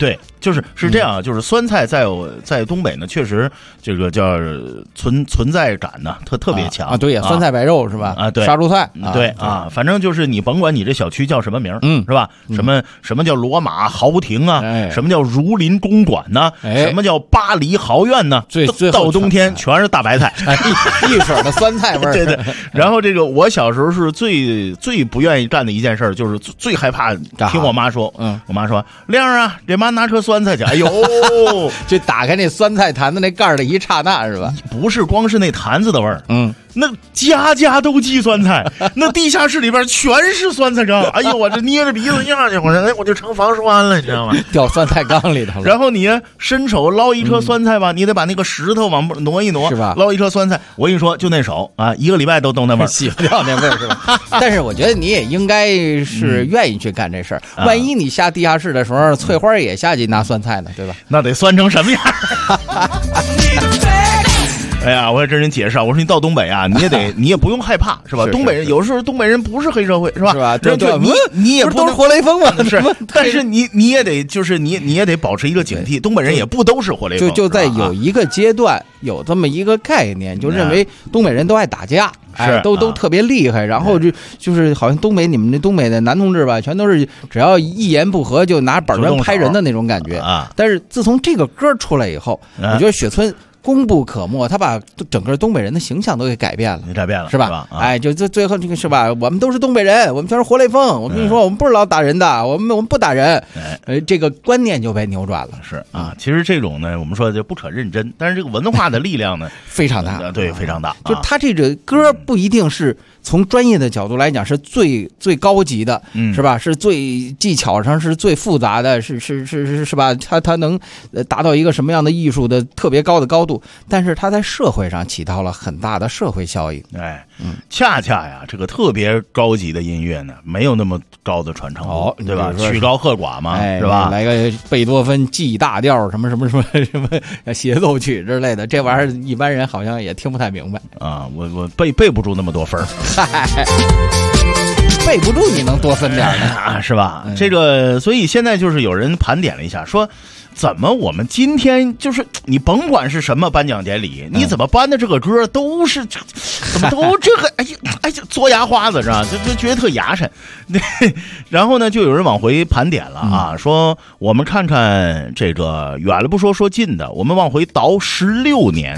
是这样，就是酸菜在东北呢，确实这个叫存在感呢特别强啊。对呀，酸菜白肉是吧？ 啊，对， 杀猪菜， 对啊，反正就是你甭管你这小区叫什么名，是吧？什么叫罗马豪庭啊？什么叫儒林公馆呢？什么叫巴黎豪苑呢？最到冬天全是大白菜， 一水的酸菜味儿。 对。然后这个我小时候是最不愿意干的一件事，就是最害怕听我妈说，我妈说亮啊，给妈拿车酸菜去。哎呦， 就打开那酸菜坛子那盖儿的一刹那，是吧？ 不是光是那坛子的味儿，那家家都寄酸菜，那地下室里边全是酸菜缸。哎呦，我这捏着鼻子样去，我就成防栓了，你知道吗？ 掉酸菜缸里头了。 然后你伸手捞一车酸菜吧，你得把那个石头往挪一挪， 是吧？ 捞一车酸菜，我跟你说，就那手啊，1个礼拜都那味儿， 洗不掉那味儿，是吧？但是我觉得你也应该是愿意去干这事儿。万一你下地下室的时候，翠花也下去拿酸菜呢，对吧？ 那得酸成什么样？哎呀，我也跟人解释，我说你到东北啊，你也不用害怕，是吧？东北人有时候东北人不是黑社会，是吧？ 是吧？对， 你也不都是活雷锋嘛， 是。但是你也得就是你也得保持一个警惕，东北人也不都是活雷锋。 就在有一个阶段有这么一个概念，就认为东北人都爱打架。都特别厉害，然后就是好像东北你们这东北的男同志吧，全都是只要一言不合就拿板砖拍人的那种感觉啊。 但是自从这个歌出来以后，我觉得雪村功不可没，他把整个东北人的形象都给改变了，是吧？哎，就最后这个是吧？我们都是东北人，我们全是活雷锋。我跟你说，我们不是老打人的，我们不打人。这个观念就被扭转了。 是啊，其实这种呢，我们说就不可认真，但是这个文化的力量呢非常大， 对，非常大。 就他这个歌不一定是从专业的角度来讲是最高级的，是吧？是最技巧上是最复杂的，是吧？他能达到一个什么样的艺术的特别高的高度？但是他在社会上起到了很大的社会效应。 恰恰呀，这个特别高级的音乐呢，没有那么高的传承度，对吧？曲高和寡嘛，是吧？ 来个贝多芬 G 大调什么协奏曲之类的，这玩意儿一般人好像也听不太明白啊。我背不住那么多分儿， 背不住你能多分点呢啊，是吧？这个，所以现在就是有人盘点了一下，说怎么我们今天就是你甭管是什么颁奖典礼，你怎么颁的这个歌都是怎么都这个哎呀嘬牙花子是吧？就觉得特牙碜。然后呢，就有人往回盘点了啊，说我们看看这个远了不说近的，我们往回倒16年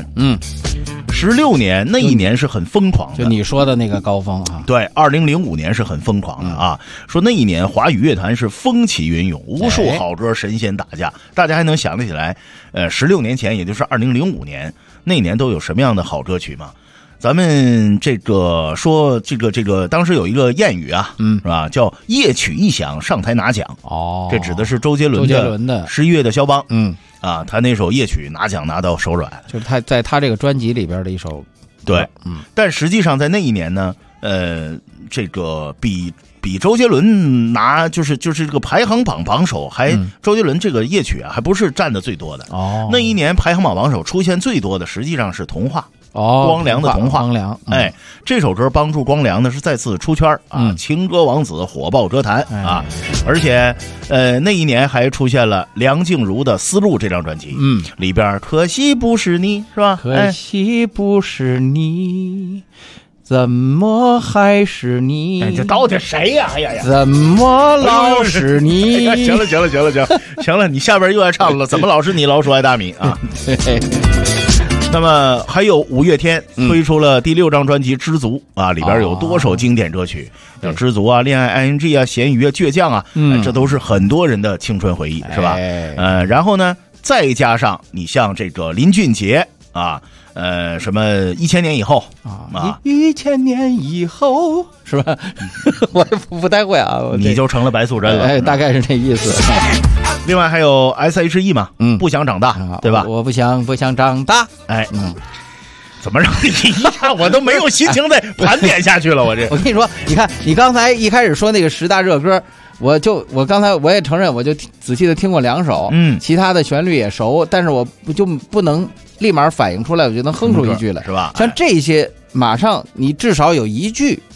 ，16年那一年是很疯狂的， 就你说的那个高峰啊。 对，2005年是很疯狂的啊。说那一年华语乐坛是风起云涌，无数好歌神仙打架，大家还能想得起来16年前也就是2005年那年都有什么样的好歌曲吗？咱们这个说这个当时有一个谚语啊，是吧？叫夜曲一响上台拿奖。这指的是周杰伦的11月的肖邦。他那首夜曲拿奖拿到手软， 就是他在他这个专辑里边的一首。 对，但实际上在那一年呢，这个比周杰伦拿就是这个排行榜榜首周杰伦这个夜曲啊还不是占的最多的。那一年排行榜榜首出现最多的实际上是童话。光良的童话，这首歌帮助光良呢是再次出圈啊，情歌王子火爆歌坛啊，而且那一年还出现了梁静茹的《丝路》这张专辑，里边可惜不是你，是吧？ 可惜不是你。怎么还是你？ 这到底谁呀？哎呀， 怎么老是你？ 行了，你下边又要唱了，怎么老是你？老鼠爱大米啊！那么还有五月天推出了第6张专辑《知足》啊，里边有多首经典歌曲，像《知足》啊、《恋爱 ING》啊、《咸鱼》啊、《倔强》啊，这都是很多人的青春回忆，是吧？然后呢，再加上你像这个林俊杰啊。什么1000年以后啊，1000年以后是吧？我不太会啊， 你就成了白素贞了， 大概是这意思。 另外还有 S.H.E 嘛，不想长大，对吧？ 我不想长大， 怎么让你一下我都没有心情再盘点下去了？我跟你说，你看你刚才一开始说那个10大热歌。我刚才我也承认，我就仔细的听过2首，其他的旋律也熟，但是我就不能立马反应出来，我就能哼出一句来， 是吧？ 像这些，马上你至少有一句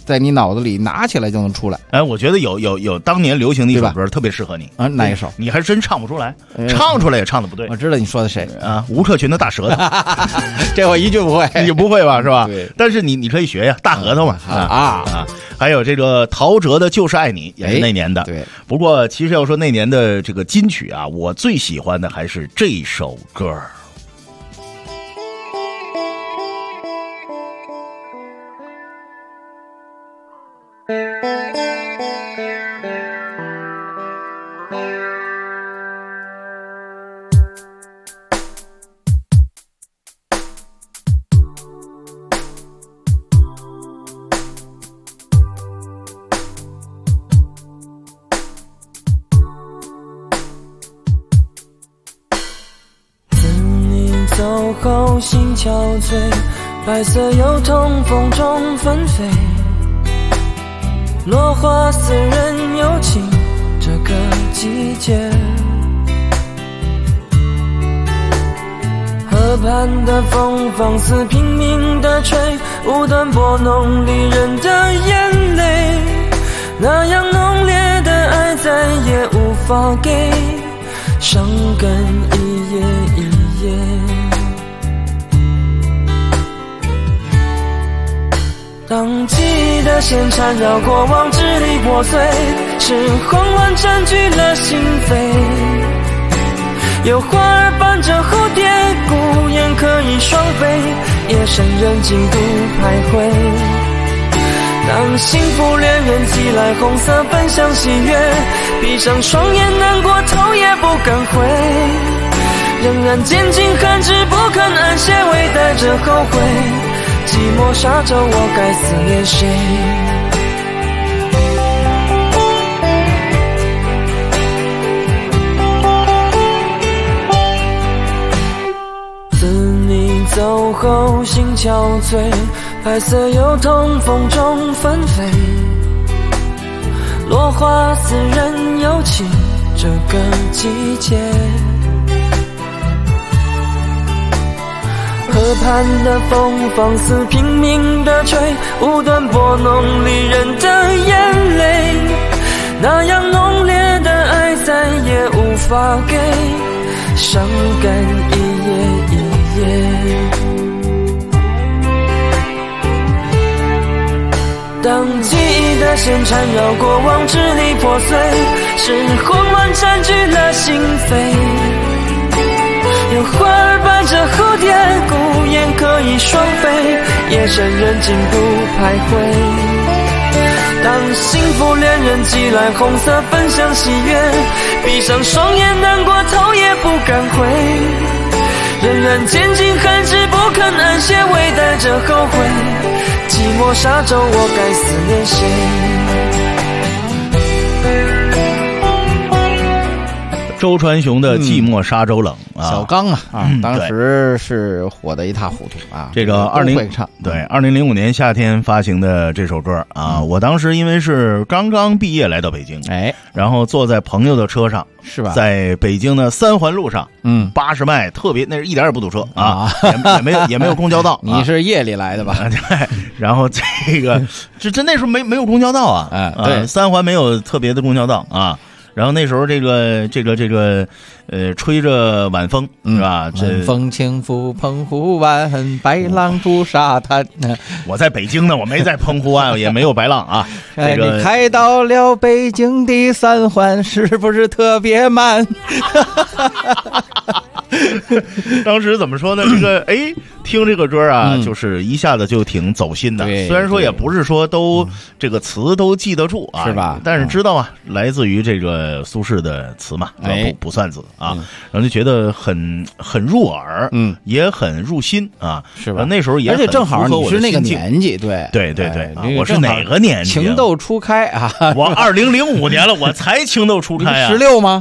在你脑子里拿起来就能出来。 哎，我觉得有当年流行的一首歌特别适合你啊，哪一首？ 你还真唱不出来，唱出来也唱的不对。 我知道你说的谁啊？吴克群的大舌头， 这我一句不会， 你不会吧？是吧？ 对。 但是你可以学呀，大核桃嘛啊！还有这个陶喆的《就是爱你》也是那年的。 对。 不过其实要说那年的这个金曲啊，我最喜欢的还是这首歌。 走后心憔悴，白色油桐风中纷飞，落花似人有情这个季节。河畔的风放肆拼命地吹，无端拨弄离人的眼泪，那样浓烈的爱再也无法给，伤感一夜一夜。当记忆的线缠绕过往，支离破碎，是慌乱占据了心扉。有花儿伴着蝴蝶，孤雁可以双飞，夜深人静独徘徊。当幸福恋人寄来红色分享喜悦，闭上双眼难过头也不敢回，仍然坚尽寒枝不肯安歇，微带着后悔。寂寞沙洲，我该思念谁？自你走后心憔悴，白色油桐风中纷飞，落花似人有情这个季节。河畔的风放肆拼命地吹，无端拨弄离人的眼泪，那样浓烈的爱再也无法给，伤感一夜一夜。当记忆的线缠绕过往，支离破碎，是慌乱占据了心扉。有花儿伴着蝴蝶，孤雁可以双飞，夜深人静独徘徊。当幸福恋人寄来红色分享喜悦，闭上双眼难过头也不敢回，仍然坚尽寒枝不肯安歇，微带着后悔。寂寞沙洲，我该思念谁？ 周传雄的《寂寞沙洲冷》啊， 小刚啊，当时是火得一塌糊涂啊。 这个2005年夏天发行的这首歌啊，我当时因为是刚刚毕业来到北京，然后坐在朋友的车上， 是吧？ 在北京的三环路上，80迈特别，那是一点也不堵车啊，也没有公交道。 你是夜里来的吧？ 对，然后这个这那时候没有公交道啊， 对， 三环没有特别的公交道啊。然后那时候这个吹着晚风是吧？ 晚风轻拂澎湖湾，白浪逐沙滩。 我在北京呢，我没在澎湖湾，也没有白浪啊。这个你开到了北京的三环，是不是特别慢？ 当时怎么说呢？这个听这个歌啊，就是一下子就挺走心的。虽然说也不是说都这个词都记得住啊， 是吧？ 但是知道啊，来自于这个苏轼的词嘛，不算子啊，然后就觉得很入耳，也很入心啊， 是吧？ 那时候也而且正好你是那个年纪，对， 我是哪个年纪？ 情窦初开啊！ 我2005年了，我才情窦初开啊 ！16吗？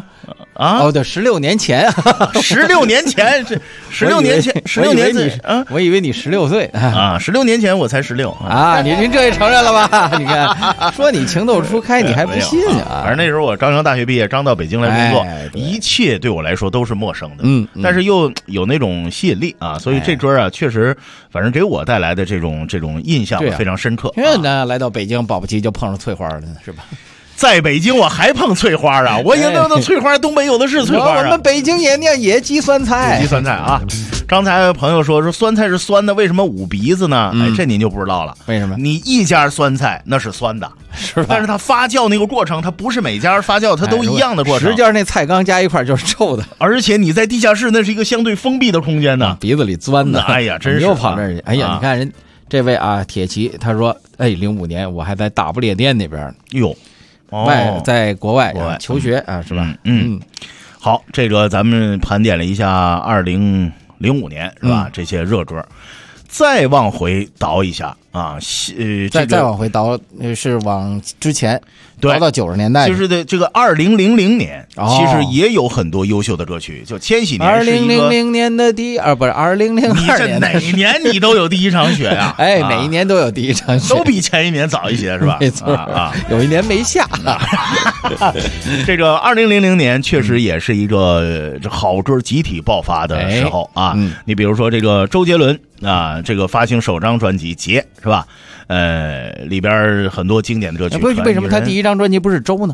啊？ 哦，对，16年前 ，16年前是16年前，16年前啊， 我以为你16岁啊，16年前我才16 啊，您这也承认了吧？你看，说你情窦初开，你还不信啊？ 反正那时候我刚大学毕业，刚到北京来工作，一切对我来说都是陌生的，但是又有那种吸引力啊，所以这歌啊，确实，反正给我带来的这种印象非常深刻。 因为呢，来到北京，保不齐就碰上翠花了，是吧？ 在北京我还碰翠花啊！我已经那翠花，东北有的是翠花啊。 我们北京也念野鸡酸菜， 野鸡酸菜啊！刚才朋友说酸菜是酸的，为什么捂鼻子呢？哎，这您就不知道了。 为什么？ 你一家酸菜那是酸的， 是吧？ 但是它发酵那个过程，它不是每家发酵它都一样的过程。 10家那菜缸加一块就是臭的， 而且你在地下室那是一个相对封闭的空间呢， 鼻子里钻的。 哎呀，真是又跑这儿去！哎呀，你看人这位啊，铁骑，他说，哎，05年我还在大不列颠那边， 哟。 在国外求学啊，是吧？ 好，这个咱们盘点了一下2005年，是吧？这些热歌，再往回倒一下啊， 再往回倒是往之前。倒到90年代， 就是这个2000年，其实也有很多优秀的歌曲。就千禧年是一个 2000年的不是2002年， 你这哪年你都有第一场雪呀？ 哎，每一年都有第一场雪， 都比前一年早一些，是吧？ 没错啊，有一年没下。 这个2000年确实也是一个好歌集体爆发的时候啊。你比如说这个周杰伦啊，这个发行首张专辑《劫》，是吧？里边很多经典的歌曲。 为什么他第一张专辑不是周呢？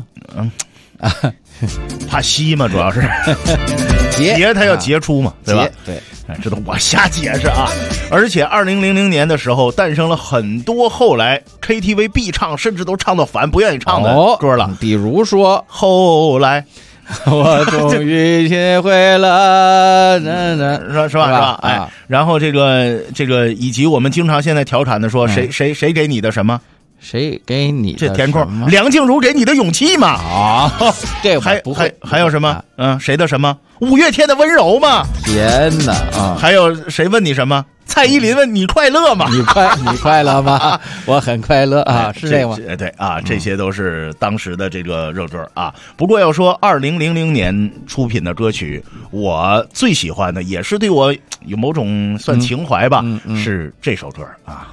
怕吸嘛，主要是节他要杰出嘛，对吧？ 对， 这都我瞎解释啊。而且2000年的时候，诞生了很多后来 KTV 必唱，甚至都唱到烦不愿意唱的歌了。 比如说后来。 我终于学会了， 是吧？哎，然后这个以及我们经常现在调侃的说，谁给你的什么？ 谁给你的这填空？梁静茹给你的勇气嘛？ 啊，这还有什么？谁的什么？五月天的温柔嘛？ 天哪啊！ 还有谁问你什么？蔡依林问你快乐吗？ 你快乐吗？我很快乐啊，是这个吗？ 对啊，这些都是当时的这个热歌啊。不过要说2000年出品的歌曲，我最喜欢的也是对我有某种算情怀吧，是这首歌啊。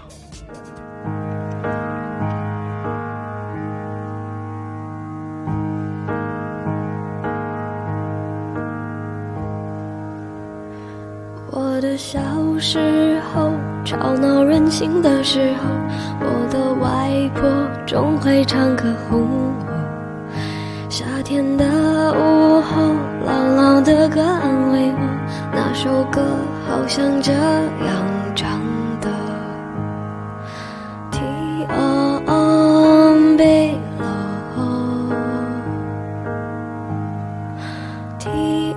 我的小时候，吵闹任性的时候，我的外婆总会唱歌哄我。夏天的午后，朗朗的歌安慰我，那首歌好像这样唱的。天北路，天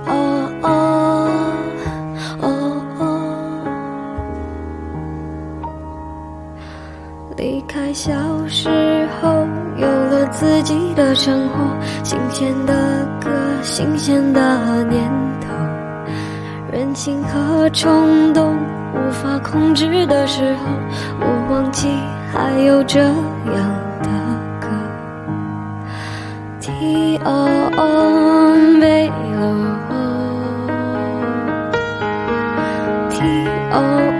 离开小时候，有了自己的生活，新鲜的歌，新鲜的念头，任性和冲动无法控制的时候，我忘记还有这样的歌。天北路，天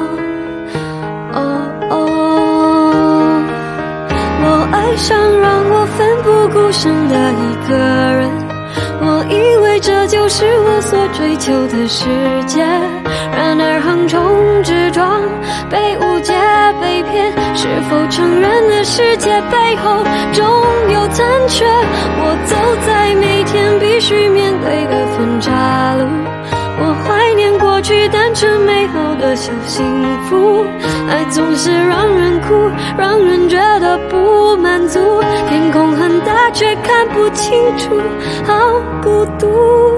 爱上让我奋不顾身的一个人，我以为这就是我所追求的世界，然而横冲直撞，被误解被骗，是否承认了世界背后总有残缺？我走在每天必须面对的分岔路，我怀念过去单纯美好的小幸福，爱总是让人哭，让人觉得不满足，天空很大却看不清楚，好孤独。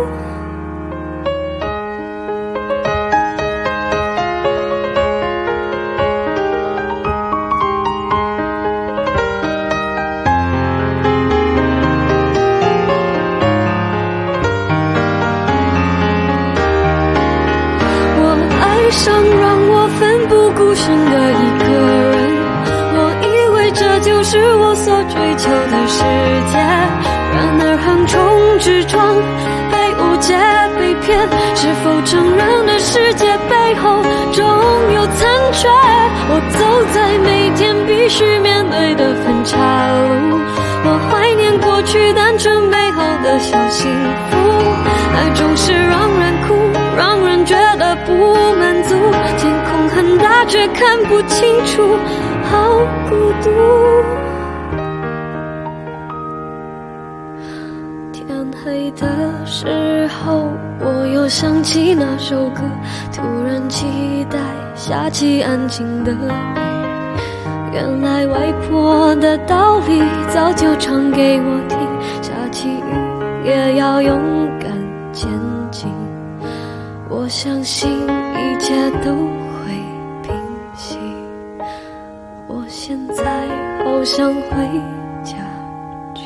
上让我奋不顾身的一个人，我以为这就是我所追求的世界，然而横冲之窗，被误解被骗，是否成人的世界背后总有残缺？我走在每天必须面对的分岔路，我怀念过去单纯背后的小幸福，爱总是让人哭，让人觉得不满足，天空很大却看不清楚，好孤独。天黑的时候，我又想起那首歌，突然期待下起安静的雨。原来外婆的道理早就唱给我听，下起雨也要勇敢前进。我相信一切都会平息，我现在好想回家去。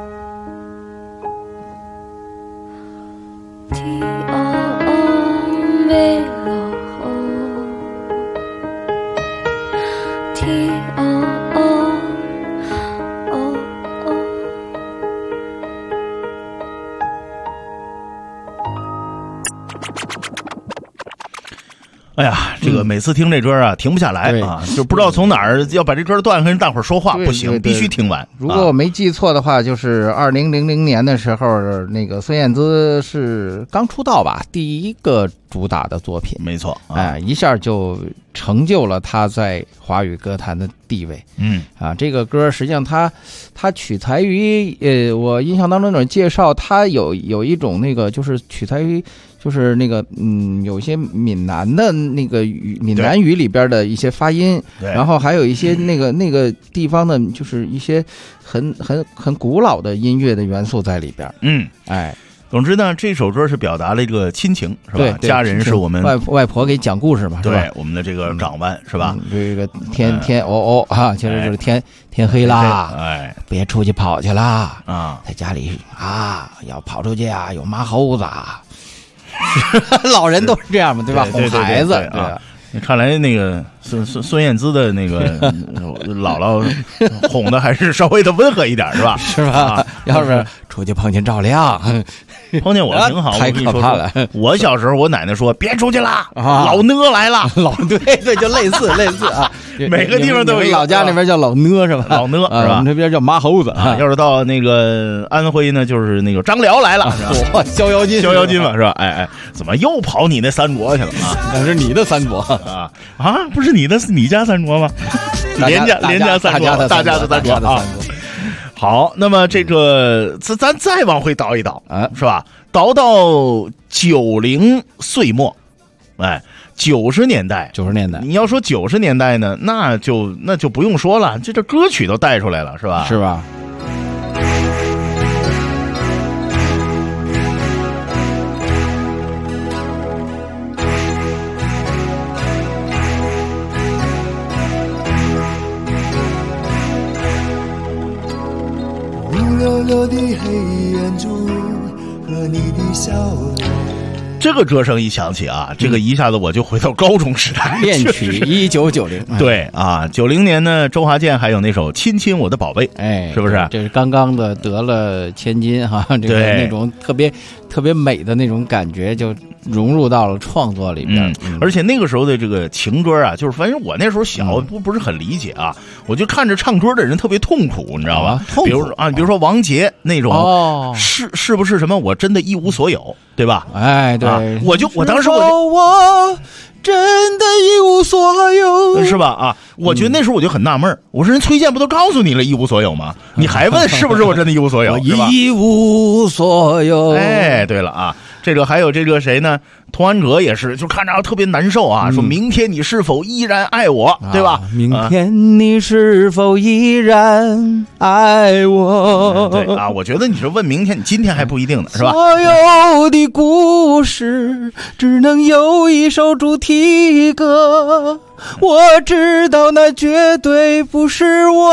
哎呀，这个每次听这歌啊，停不下来啊，就不知道从哪儿要把这歌断跟大伙儿说话，不行，必须听完。 如果我没记错的话，就是2000年的时候，那个孙燕姿是刚出道吧，第一个主打的作品， 没错， 一下就成就了她在华语歌坛的地位。这个歌实际上它取材于我印象当中那种介绍，它有一种那个就是取材于。就是那个有些闽南的那个闽南语里边的一些发音，然后还有一些那个地方的，就是一些很古老的音乐的元素在里边。 总之呢，这首歌是表达了一个亲情，是吧？家人是我们外婆给讲故事嘛，是吧？ 对，我们的这个港湾是吧？ 这个天啊，其实就是天黑啦，别出去跑去啦啊，在家里啊要跑出去啊，有马猴子。老人都是这样嘛，对吧？哄孩子啊。看来那个孙燕姿的那个姥姥哄的还是稍微的温和一点，是吧？ 是吧？要是出去碰见赵亮， 碰见我挺好， 太可怕了。 我小时候，我奶奶说别出去啦，老呢来了。 对，就类似啊。 每个地方都有， 老家那边叫老呢是吧？ 老呢是吧？ 我们这边叫马猴子啊。 要是到那个安徽呢，就是那个张辽来了， 逍遥津嘛，是吧？哎，怎么又跑你那三国去了啊？ 那是你的三国啊，不是你家三国吗？连家三国，大家的三国啊。好，那么这个咱再往回倒一倒啊，是吧？倒到90岁末，90年代，你要说90年代呢，那就不用说了，这歌曲都带出来了，是吧？ 是吧？ 乌溜溜的黑眼珠和你的笑容。 这个歌声一响起啊，这个一下子我就回到高中时代。 恋曲1990， 对啊，90年呢，周华健还有那首《亲亲我的宝贝》，是不是？ 这是刚刚的得了千金哈，这个那种特别美的那种感觉就融入到了创作里边。 而且那个时候的这个情歌啊，就是反正我那时候小不是很理解啊，我就看着唱歌的人特别痛苦，你知道吧？比如说王杰那种，是不是什么我真的一无所有，对吧？ 对。 我当时我真的一无所有， 是吧？啊，我觉得那时候我就很纳闷，我说人崔健不都告诉你了一无所有吗？你还问是不是我真的一无所有？是吧？ 一无所有。 哎，对了啊，这个还有这个谁呢？童安格也是，就看着特别难受啊，说明天你是否依然爱我，对吧？ 明天你是否依然爱我？ 对啊，我觉得你是问明天，你今天还不一定呢，是吧？ 所有的故事只能有一首主题歌， 我知道那绝对不是我。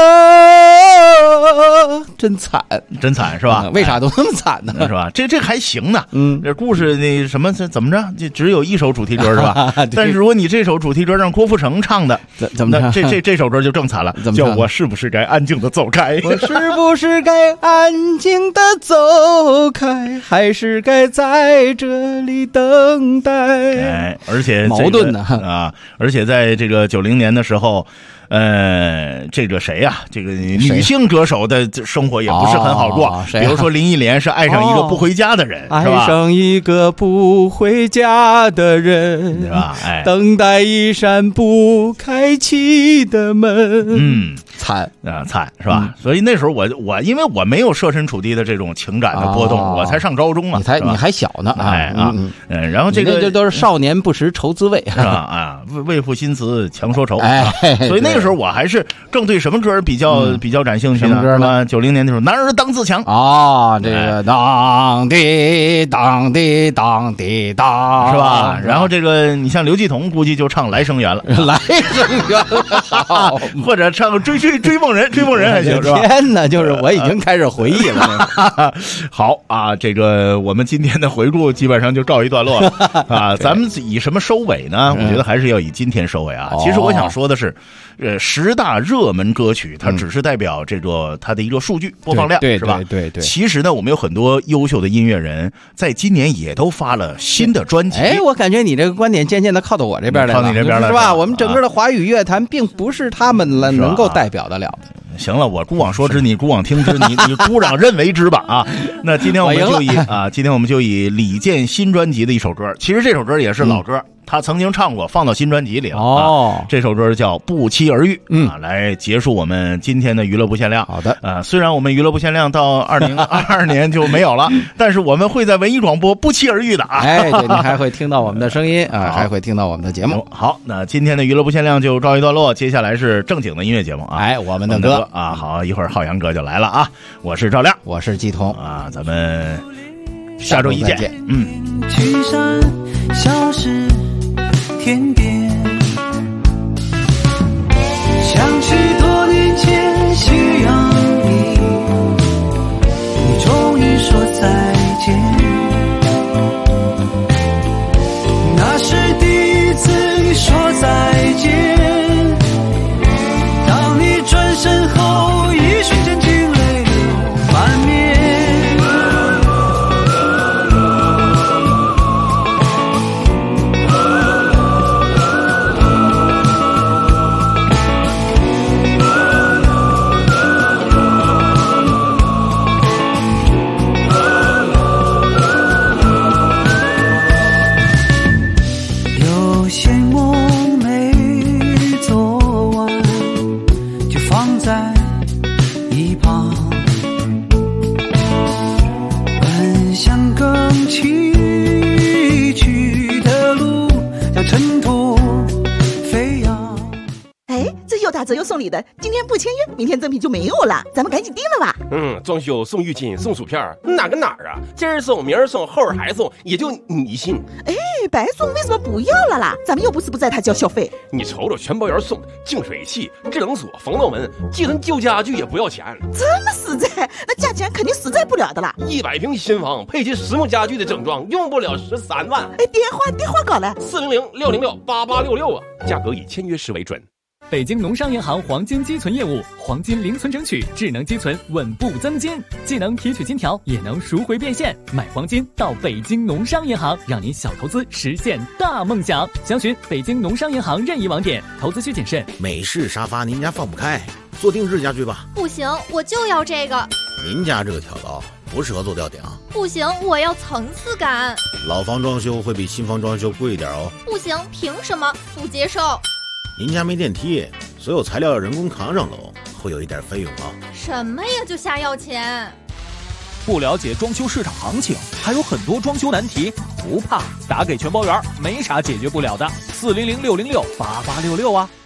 真惨， 真惨是吧？ 为啥都那么惨呢？ 是吧？这还行呢。这故事那什么怎么着？就只有一首主题歌是吧？但是如果你这首主题歌让郭富城唱的， 怎么着？这首歌就更惨了。叫我是不是该安静的走开？ 我是不是该安静的走开？还是该在这里等待？ 哎，而且矛盾呢啊！而且在这个90年的时候。这个谁呀？这个女性歌手的生活也不是很好过。比如说林忆莲是爱上一个不回家的人，是吧？ 爱上一个不回家的人， 对吧？哎， 等待一扇不开启的门。惨是吧？所以那时候我因为我没有设身处地的这种情感的波动，我才上高中嘛， 你还小呢， 然后这都是少年不识愁滋味为赋新词强说愁。所以那个时候我还是更对什么歌比较感兴趣呢？是吧？90年的时候，男儿当自强啊，这个当滴当滴当滴当， 是吧？然后这个你像刘继彤，估计就唱《来生缘》了， 来生缘， 或者唱追梦人还行，是吧？ 天哪，就是我已经开始回忆了。 好啊，这个我们今天的回顾基本上就告一段落了啊。咱们以什么收尾呢？我觉得还是要以今天收尾啊。其实我想说的是，10大热门歌曲，它只是代表这个它的一个数据播放量，是吧？ 对。 其实呢，我们有很多优秀的音乐人，在今年也都发了新的专辑。 我感觉你这个观点渐渐的靠到我这边来了， 靠你这边来是吧？我们整个的华语乐坛并不是他们能够代表得了的。 行了，我姑妄说之，你姑妄听之，你姑嚷认为之吧啊！那今天我们就以李健新专辑的一首歌，其实这首歌也是老歌。他曾经唱过，放到新专辑里了。这首歌叫《不期而遇》来结束我们今天的娱乐不限量。 好的， 虽然我们娱乐不限量到2022年就没有了，但是我们会在文艺广播不期而遇的啊！ 对，你还会听到我们的声音啊，还会听到我们的节目。 好，那今天的娱乐不限量就告一段落，接下来是正经的音乐节目啊！ 我们的歌啊，好，一会儿浩洋哥就来了啊！我是赵亮， 我是季彤啊，咱们下周一见。 去山消失天边，像许多年前夕阳里，你终于说再见。那是第一次你说再见，当你转身后，一瞬间竟泪流满面。 打折又送礼的，今天不签约，明天赠品就没有了，咱们赶紧订了吧。 装修送浴巾送薯片，哪跟哪儿啊？今儿送明儿送后儿还送，也就你信。 白送为什么不要了啦？咱们又不是不在他交小费。 你瞅瞅全包员送的净水器、制冷锁、防盗门，寄成旧家具也不要钱。 这么实在，那价钱肯定实在不了的啦。 100平新房配齐实木家具的整装，用不了13万。 电话搞来 400-606-8866啊，价格以签约时为准。 北京农商银行黄金积存业务，黄金零存整取，智能积存，稳步增金，既能提取金条，也能赎回变现。买黄金到北京农商银行，让您小投资实现大梦想。详询北京农商银行任意网点。投资需谨慎。 美式沙发您家放不开，做定制家具吧。 不行，我就要这个。 您家这个挑高不适合做吊顶。 不行，我要层次感。 老房装修会比新房装修贵一点哦。 不行，凭什么？不接受。 您家没电梯，所有材料要人工扛上楼，会有一点费用啊。 什么呀，就瞎要钱？ 不了解装修市场行情，还有很多装修难题，不怕，打给全包员，没啥解决不了的。400-606-8866啊。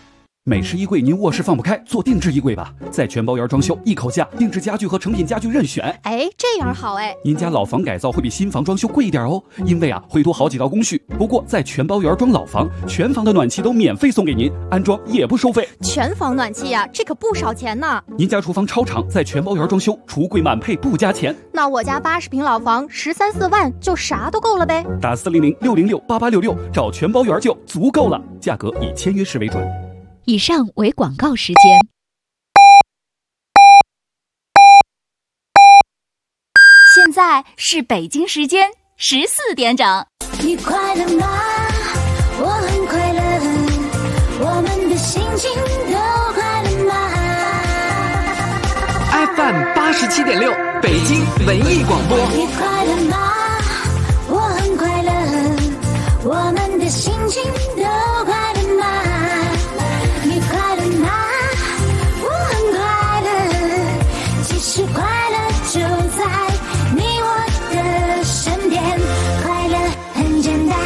美式衣柜您卧室放不开，做定制衣柜吧，在全包园装修，一口价，定制家具和成品家具任选。 哎，这样好哎。 您家老房改造会比新房装修贵一点哦，因为会多好几道工序。不过在全包园装老房，全房的暖气都免费送给您，安装也不收费。 全房暖气呀，这可不少钱呢。 您家厨房超长，在全包园装修，橱柜满配不加钱。 那我家80平老房13、14万就啥都够了呗。 打400-606-8866找全包园就足够了，价格以签约式为准。 以上为广告时间。 现在是北京时间14点整。 你快乐吗？我很快乐，我们的心情都快乐吗 ？FM 87.6，北京文艺广播。 你快乐吗？我很快乐，我们的心情都快乐吗？你快乐吗？我很快乐，其实快乐就在你我的身边，快乐很简单。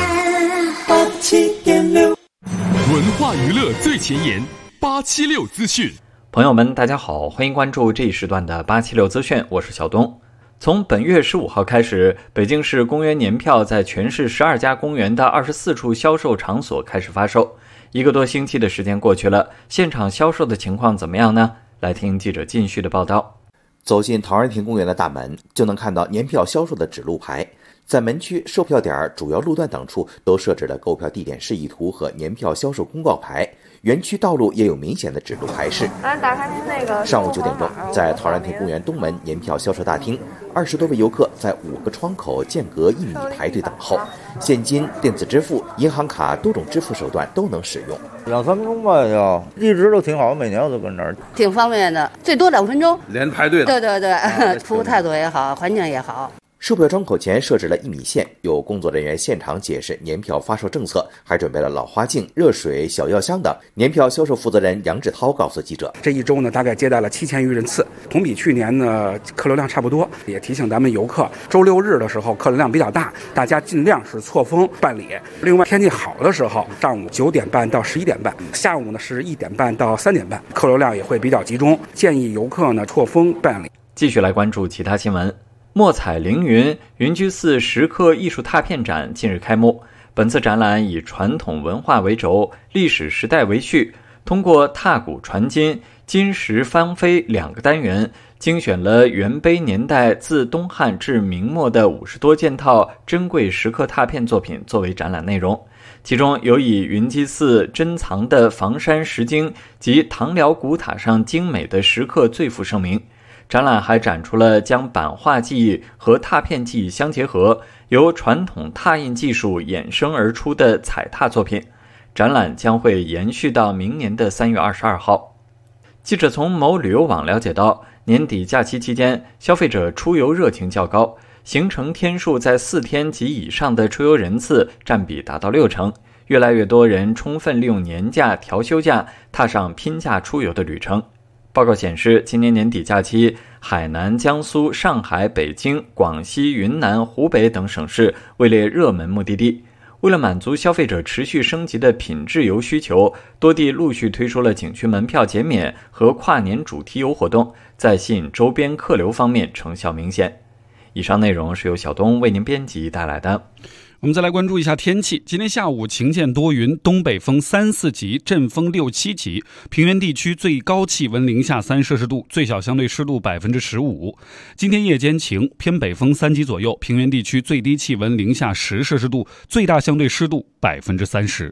87.6，文化娱乐最前沿，876资讯。 朋友们，大家好，欢迎关注这一时段的876资讯，我是小东。从本月15号开始，北京市公园年票在全市12家公园的24处销售场所开始发售。1个多星期的时间过去了，现场销售的情况怎么样呢？来听记者靳旭的报道。 走进陶然亭公园的大门，就能看到年票销售的指路牌。在门区、售票点、主要路段等处都设置了购票地点示意图和年票销售公告牌。园区道路也有明显的指路牌示。 打开您那个。 上午9点钟，在陶然亭公园东门年票销售大厅，20多位游客在5个窗口间隔1米排队等候。现金、电子支付、银行卡多种支付手段都能使用。 2、3分钟吧，就一直都挺好，每年我都跟这儿。 挺方便的，最多2分钟。 连排队的。 对，服务态度也好，环境也好。 售票窗口前设置了1米线，有工作人员现场解释年票发售政策，还准备了老花镜、热水、小药箱等。年票销售负责人杨志涛告诉记者， 这一周呢，大概接待了7000余人次，同比去年呢客流量差不多。也提醒咱们游客，周6日的时候客流量比较大，大家尽量是错峰办理。另外天气好的时候，上午9点半到11点半，下午呢是1点半到3点半，客流量也会比较集中，建议游客呢错峰办理。 继续来关注其他新闻。墨彩凌云云居寺石刻艺术拓片展近日开幕。本次展览以传统文化为轴，历史时代为序，通过踏古传今、金石翻飞2个单元，精选了元卑年代自东汉至明末的50多件套珍贵石刻拓片作品作为展览内容。其中有以云居寺珍藏的房山石经及唐辽古塔上精美的石刻最负盛名。展览还展出了将版画技艺和拓片技艺相结合，由传统拓印技术衍生而出的彩拓作品。展览将会延续到明年的3月22号。记者从某旅游网了解到，年底假期期间，消费者出游热情较高，行程天数在4天及以上的出游人次占比达到60%，越来越多人充分利用年假、调休假，踏上拼假出游的旅程。报告显示，今年年底假期，海南、江苏、上海、北京、广西、云南、湖北等省市位列热门目的地。为了满足消费者持续升级的品质游需求，多地陆续推出了景区门票减免和跨年主题游活动，在吸引周边客流方面成效明显。以上内容是由小东为您编辑带来的。 我们再来关注一下天气。今天下午晴间多云，东北风3、4级，阵风6、7级，平原地区最高气温零下3摄氏度，最小相对湿度15%。今天夜间晴，偏北风3级左右，平原地区最低气温零下10摄氏度，最大相对湿度30%。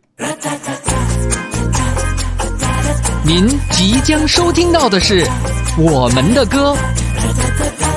您即将收听到的是我们的歌。